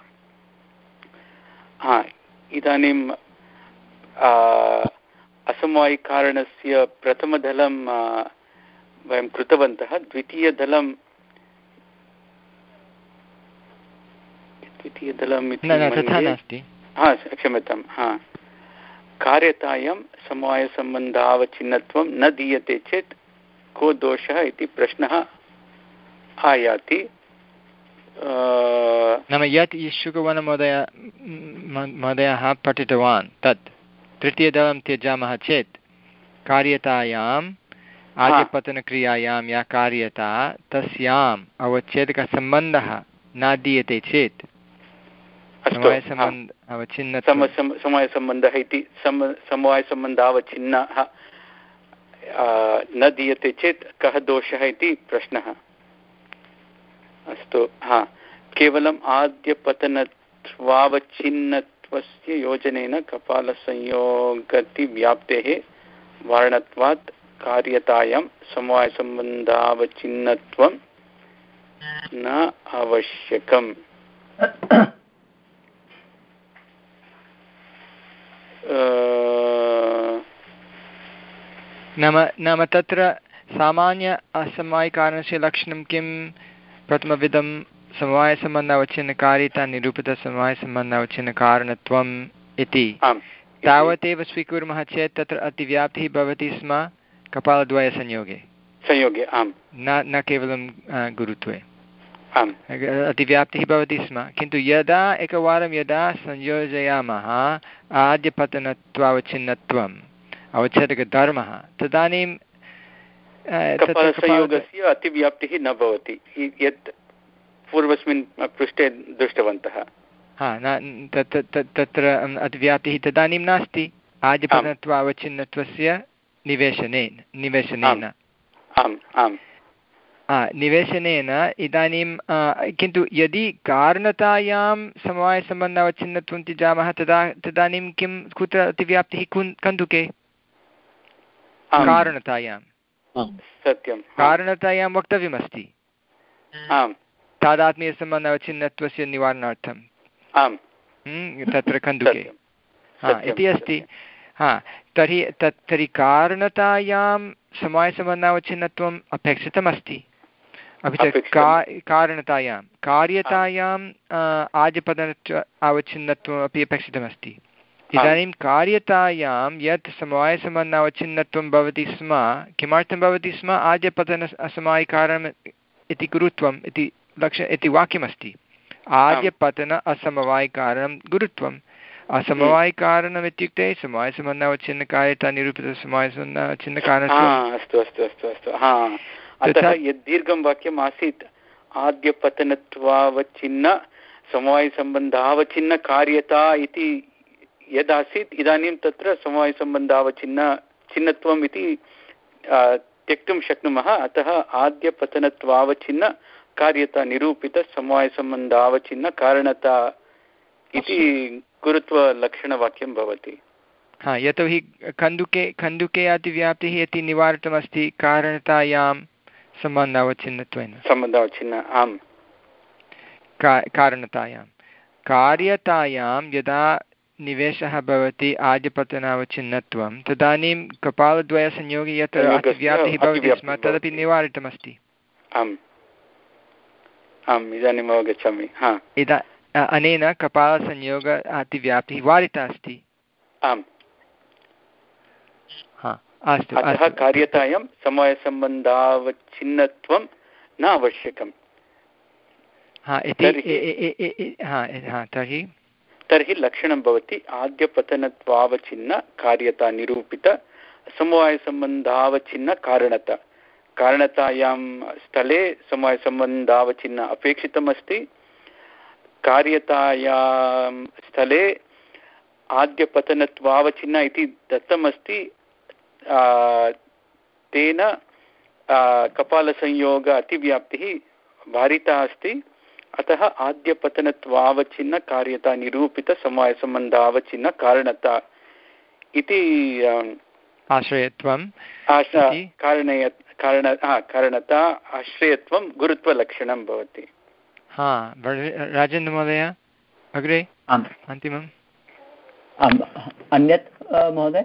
हा इदानीं असमवायिकारणस्य प्रथमदलं वयं कृतवन्तः। द्वितीयदलं द्वितीयदलम् इति नास्ति। हा क्षम्यतां। हा कार्यतायां समवायसम्बन्धावच्छिन्नत्वं न दीयते चेत् को दोषः इति प्रश्नः आयाति। नाम यत् शुकवनमहोदय महोदयः पठितवान् तत् तृतीयदलं त्यजामः चेत् कार्यतायाम् आद्यपतनक्रियायां या कार्यता तस्याम् अवच्छेदकसम्बन्धः न दीयते चेत् समवायसम्बन्धः इति समवायसम्बन्धावच्छिन्नः न दीयते चेत् कः दोषः इति प्रश्नः। अस्तु हा केवलम् आद्यपतनत्वावच्छिन्नत्वस्य योजनेन कपालसंयोगतिव्याप्तेः वारणत्वात् कार्यतायां समवायसम्बन्धावच्छिन्नत्वं न आवश्यकम्। नाम नाम तत्र सामान्य असमवायिकारणस्य लक्षणं किं? प्रथमविधं समवायसम्बन्धावच्छिन्नकार्यता निरूपितसमवायसम्बन्धावच्छिन्नकारणत्वम् इति तावदेव स्वीकुर्मः चेत् तत्र अतिव्याप्तिः भवति स्म कपालद्वयसंयोगे संयोगे आम् न न केवलं गुरुत्वे। अतिव्याप्तिः भवति स्म, किन्तु यदा एकवारं यदा संयोजयामः आद्यपतनत्वावच्छिन्नत्वम् अवच्छेदकधर्मः तदानीं कपालसंयोगस्य अतिव्याप्तिः न भवति यत् पूर्वस्मिन् पृष्ठे दृष्टवन्तः। हा न तत्र अतिव्याप्तिः तदानीं नास्ति आद्यपतनत्वावच्छिन्नत्वस्य निवेशनेन निवेशनेन आम् आम् निवेशनेन इदानीं किन्तु यदि कारणतायां समवायसम्बन्धावच्छिन्नत्वं त्यजामः तदा तदानीं किं कुत्र अतिव्याप्तिः कन्दुके कारणतायां सत्यं कारणतायां वक्तव्यमस्ति तादात्म्यसम्बन्धावच्छिन्नत्वस्य निवारणार्थम् आम् तत्र कन्दुके हा इति अस्ति। हा तर्हि तत् तर्हि कारणतायां समवायसम्बन्धावच्छिन्नत्वम् अपेक्षितमस्ति, अपि च का कारणतायां कार्यतायाम् आद्यपतनत्व अवच्छिन्नत्वम् अपि अपेक्षितमस्ति। इदानीं कार्यतायां यत् समवायसम्बन्धावच्छिन्नत्वं भवति स्म किमर्थं भवति स्म आद्यपतन असमवायिकारणम् इति गुरुत्वम् इति लक्ष्य इति वाक्यमस्ति। आद्यपतन असमवायिकारणं गुरुत्वम् असमवायिकारणम् इत्युक्ते समवायसम्बन्धावच्छिन्नकार्यता निरूपितसमवायसम्बन्धावच्छिन्नकारणस्य। अस्तु अस्तु अस्तु अस्तु हा अतः यद् दीर्घं वाक्यम् आसीत् आद्यपतनत्वावच्छिन्न समवायसम्बन्धावच्छिन्नकार्यता इति यदासीत् इदानीं तत्र समवायसम्बन्धावच्छिन्न छिन्नत्वम् इति त्यक्तुं शक्नुमः। अतः आद्यपतनत्वावच्छिन्न कार्यता निरूपितसमवायसम्बन्धावच्छिन्न कारणता इति गुरुत्वलक्षणवाक्यं भवति। हा यतोहि कन्दुके कन्दुके अतिव्याप्तिः इति निवारितमस्ति कारणतायां सम्बन्धावच्छिन्नत्वेन सम्बन्धावच्छिन्न आम् कारणतायां कार्यतायां यदा निवेशः भवति आद्यपतनावच्छिन्नत्वं तदानीं कपालद्वयसंयोगे यत्र अतिव्याप्तिः भवति स्म तदपि निवारितमस्ति। आम् आम् इदानीम् अवगच्छामि। हा इदा अनेन कपालसंयोग अतिव्याप्तिः वारिता अस्ति। आम् हा अस्तु अतः कार्यतायां समवायसम्बन्धावच्छिन्नत्वं न आवश्यकम्। हा इति हा तर्हि तर्हि लक्षणं भवति आद्यपतनत्वावच्छिन्न कार्यता निरूपित समवायसम्बन्धावच्छिन्न कारणता। कारणतायां स्थले समवायसम्बन्धावच्छिन्न अपेक्षितमस्ति, कार्यतायां स्थले आद्यपतनत्वावच्छिन्न इति दत्तमस्ति। तेन कपालसंयोग अतिव्याप्तिः वारिता अस्ति। अतः आद्यपतनत्वावच्छिन्न कार्यता निरूपित समवायसम्बन्धावच्छिन्न कारणता इति आश्रयत्वं कारणय कारण कारणता आश्रयत्वं गुरुत्वलक्षणं भवति। हा राजेन्द्रमहोदय अग्रे अन्तिमम् अन्यत् महोदय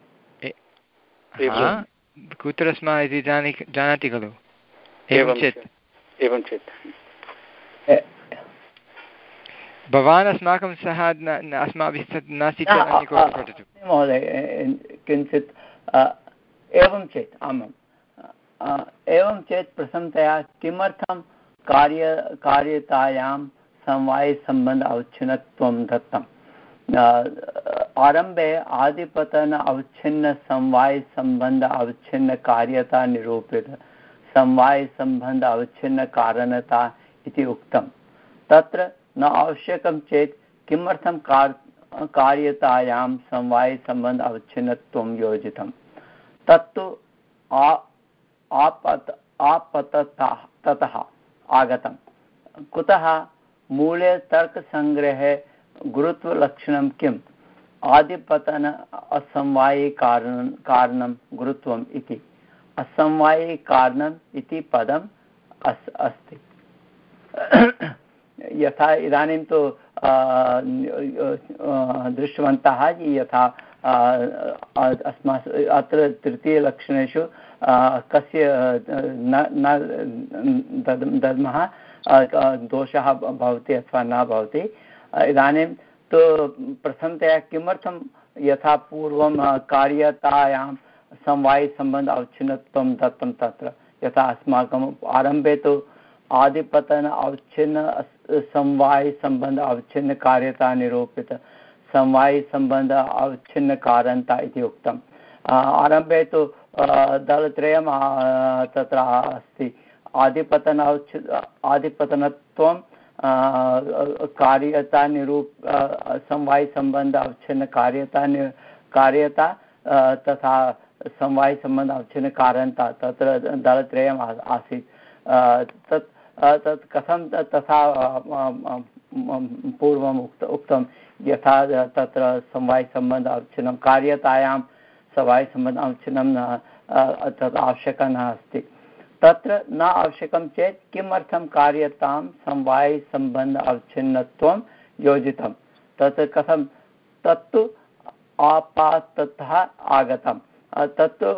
कुत्र स्मः इति जानी जानाति खलु? एवं चेत् एवं चेत् भवान् अस्माकं सह अस्माभिः नास्ति चेत् अन्य कोऽपि पठतु महोदय किञ्चित् एवं चेत् आमाम् एवं चेत् प्रथमतया किमर्थं कार्य कार्यतायां समवायसम्बन्ध अवच्छिन्नत्वं दत्तम् आरम्भे आदिपतन अवच्छिन्न समवायसम्बन्ध अवच्छिन्न कार्यता निरूपित समवायसम्बन्ध अवच्छिन्न कारणता इति उक्तं। तत्र न आवश्यकं चेत् किमर्थं कार् कार्यतायां समवायसम्बन्ध अवच्छिन्नत्वं योजितं? तत्तु आपत आपततः ततः आगतं। कुतः? मूले तर्कसङ्ग्रहे गुरुत्वलक्षणं किम्? आदिपतन असमवायी कारणं कारणं गुरुत्वम् इति। असमवायी कारणम् इति पदम् अस् अस्ति। यथा इदानीं तु दृष्टवन्तः यथा अस्मासु अत्र तृतीयलक्षणेषु कस्य न न दद्मः दोषः भवति अथवा न भवति। इदानीं तु प्रथमतया किमर्थं यथा पूर्वं कार्यतायां समवायसम्बन्ध अवच्छिन्नत्वं दत्तं तत्र यथा अस्माकम् आरम्भे तु आदिपतन अवच्छिन्न समवाय संबंध अवच्छिन्न कार्यता निरूपित समवाय संबंध अवच्छिन्न कारणता इति उक्तम्। आरम्भे तु दलत्रयं तत्र अस्ति। आदिपतन अवच्छ आदिपतनत्वं कार्यता निरूप समवाय संबंध अवच्छिन्न कार्यता कार्यता तथा समवाय संबंध अवच्छिन्न कारणता तत्र दलत्रयम् आसीत्। तत् तत् कथं तथा पूर्वम् उक्त उक्तं यथा तत्र समवाय संबंध अवच्छिन्नं कार्यतायां समवाय संबंध अवच्छिन्नं तत् आवश्यकं न अस्ति। तत्र न आवश्यकं चेत् किमर्थं कार्यतां समवाय संबंध अवच्छिन्नत्वं योजितं? तत् कथं? तत्तु आपाततः आगतं। तत्तु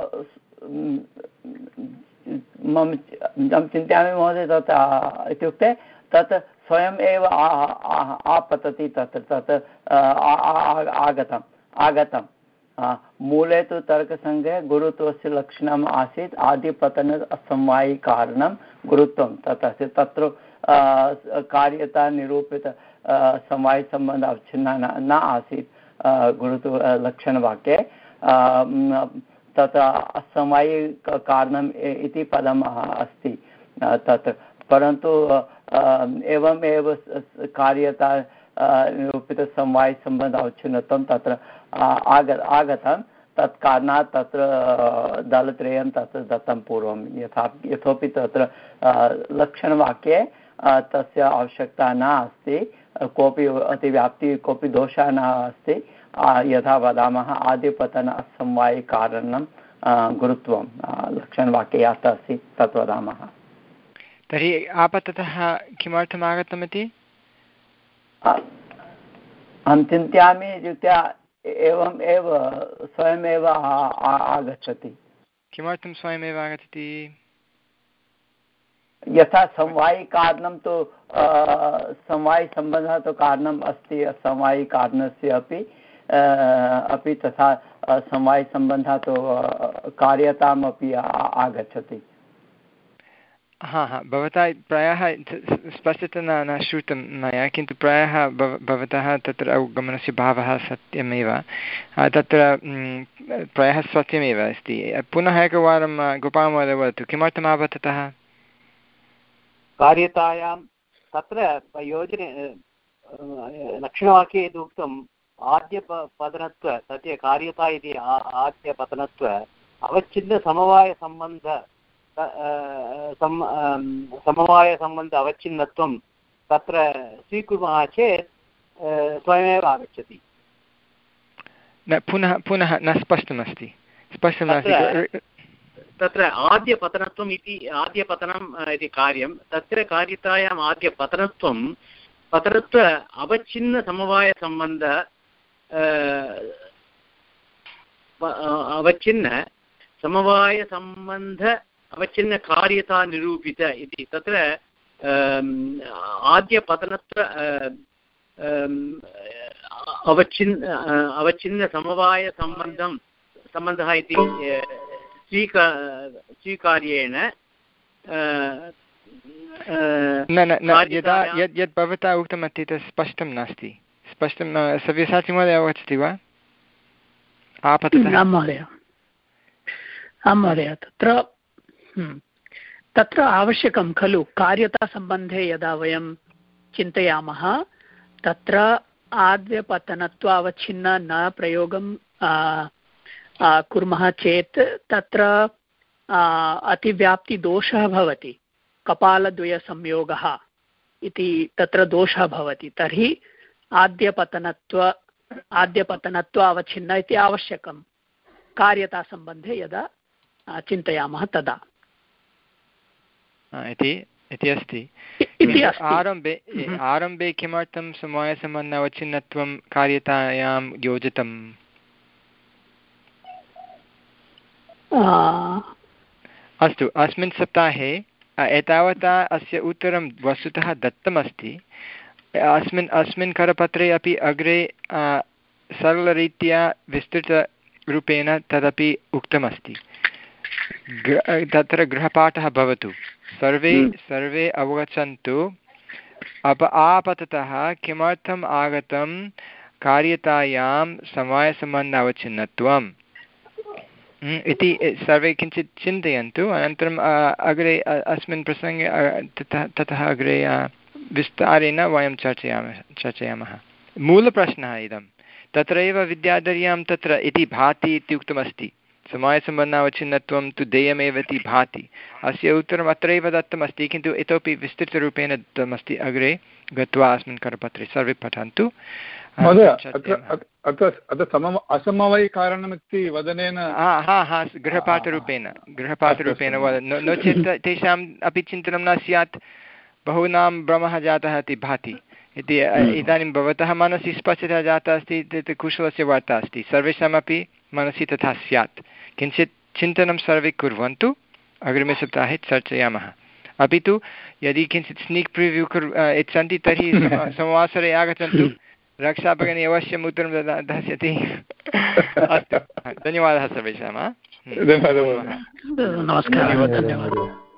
मम अहं चिन्तयामि महोदय तत् इत्युक्ते तत् स्वयम् एव आपतति तत्र तत् आगतम् आगतं मूले तु तर्कसङ्ग्रहे गुरुत्वस्य लक्षणम् आसीत् आदिपतन असमवायिकारणं गुरुत्वं तत् अस्ति। तत्र कार्यता निरूपित समवायसम्बन्ध अवच्छिन्नः न आसीत् गुरुत्व लक्षणवाक्ये। तत्र असमवायिकारणम् इति पदम् अस्ति तत्, परन्तु एवमेव कार्यता निरूपितसमवायसम्बन्ध अवच्छिन्नत्वं तत्र आग आगतं। तत् कारणात् तत्र दलत्रयं तत्र दत्तं पूर्वं यथा यतोपि तत्र लक्षणवाक्ये तस्य आवश्यकता न अस्ति, कोऽपि अतिव्याप्तिः कोऽपि दोषः न अस्ति। यथा वदामः आदिपतन असमवायिकारणं गुरुत्वं लक्षणवाक्ये यत् अस्ति तत् वदामः। तर्हि आपततः किमर्थम् आगतमिति अहं चिन्तयामि इत्युक्ते एवम् एव स्वयमेव आगच्छति। किमर्थं स्वयमेव आगच्छति? यथा समवायिकारणं तु समवायिसम्बन्धः तु कारणम् अस्ति, समवायिकारणस्य अपि अपि तथा समवायिसम्बन्धः तु कार्यताम् अपि आगच्छति। हा हा भवता प्रायः स्पष्टतया न न श्रुतं मया, किन्तु प्रायः भव भवतः तत्र अवगमनस्य भावः सत्यमेव, तत्र प्रायः सत्यमेव अस्ति। पुनः एकवारं गोपालमहोदय वदतु किमर्थम् आपततः? कार्यतायां तत्र योजने लक्षणवाक्ये यद् उक्तम् आद्यपतनत्व तस्य कार्यता इति आद्यपतनत्व अवच्छिन्नसमवायसम्बन्ध समवायसम्बन्ध अवच्छिन्नत्वं तत्र स्वीकुर्मः चेत् स्वयमेव आगच्छति। न पुनः पुनः न स्पष्टमस्ति स्पष्टं नास्ति। तत्र आद्यपतनत्वम् इति आद्यपतनम् इति कार्यं तत्र कार्यतायाम् आद्यपतनत्वं पतनत्व अवच्छिन्नसमवायसम्बन्ध अवच्छिन्न समवायसम्बन्ध अवच्छिन्न कार्यता निरूपित इति तत्र आद्यपतनत्व अवच्छिन्न अवच्छिन्न समवायसम्बन्धं सम्बन्धः इति स्वीका स्वीकार्येण न न न यदा यद् यद् भवता उक्तमस्ति तत् स्पष्टं नास्ति। स्पष्टं सव्यसाची महोदय अवगच्छति वा? आपततः आं महोदय आं महोदय तत्र तत्र आवश्यकं खलु कार्यतासम्बन्धे यदा वयं चिन्तयामः तत्र आद्यपतनत्व अवच्छिन्न न प्रयोगं कुर्मः चेत् तत्र अतिव्याप्तिदोषः भवति, कपालद्वयसंयोगः इति तत्र दोषः भवति। तर्हि आद्यपतनत्व आद्यपतनत्व अवच्छिन्न इति आवश्यकं कार्यतासम्बन्धे यदा चिन्तयामः तदा इति इति अस्ति। आरम्भे आरम्भे किमर्थं समवायसम्बन्ध अवच्छिन्नत्वं कार्यतायां योजितम्? अस्तु, अस्मिन् सप्ताहे एतावता अस्य उत्तरं वस्तुतः दत्तमस्ति। अस्मिन् अस्मिन् करपत्रे अपि अग्रे सरलरीत्या विस्तृतरूपेण तदपि उक्तमस्ति। तत्र गृहपाठः भवतु। सर्वे सर्वे अवगच्छन्तु अप आपततः किमर्थम् आगतं कार्यतायां समवायसम्बन्धावच्छिन्नत्वम् इति सर्वे किञ्चित् चिन्तयन्तु। अनन्तरम् अग्रे अस्मिन् प्रसङ्गे ततः ततः अग्रे विस्तारेण वयं चर्चयामः चर्चयामः मूलप्रश्नः इदं। तत्रैव विद्याधर्यां तत्र इति भाति इत्युक्तमस्ति, समवायसम्बन्धावच्छिन्नत्वं तु देयमेव इति भाति। अस्य उत्तरम् अत्रैव दत्तमस्ति, किन्तु इतोपि विस्तृतरूपेण दत्तमस्ति। अग्रे गत्वा अस्मिन् करपत्रे सर्वे पठन्तु। असमवायिकारणमिति वदनेन हा हा गृहपाठरूपेण गृहपाठरूपेण वद, नो चेत् तेषाम् अपि चिन्तनं न स्यात् बहूनां भ्रमः जातः इति भाति इति। इदानीं भवतः मनसि स्पष्टता जाता अस्ति इति कुशलस्य वार्ता अस्ति, सर्वेषामपि मनसि तथा स्यात्। किञ्चित् चिन्तनं सर्वे कुर्वन्तु, अग्रिमे सप्ताहे चर्चयामः। अपि तु यदि किञ्चित् स्नीक् प्रिव्यू कुर् इच्छन्ति तर्हि सोमवासरे आगच्छन्तु, रक्षा भगिनी अवश्यम् उत्तरं ददा दास्यति। अस्तु, धन्यवादः सर्वेषां। नमस्कारः, धन्यवादः।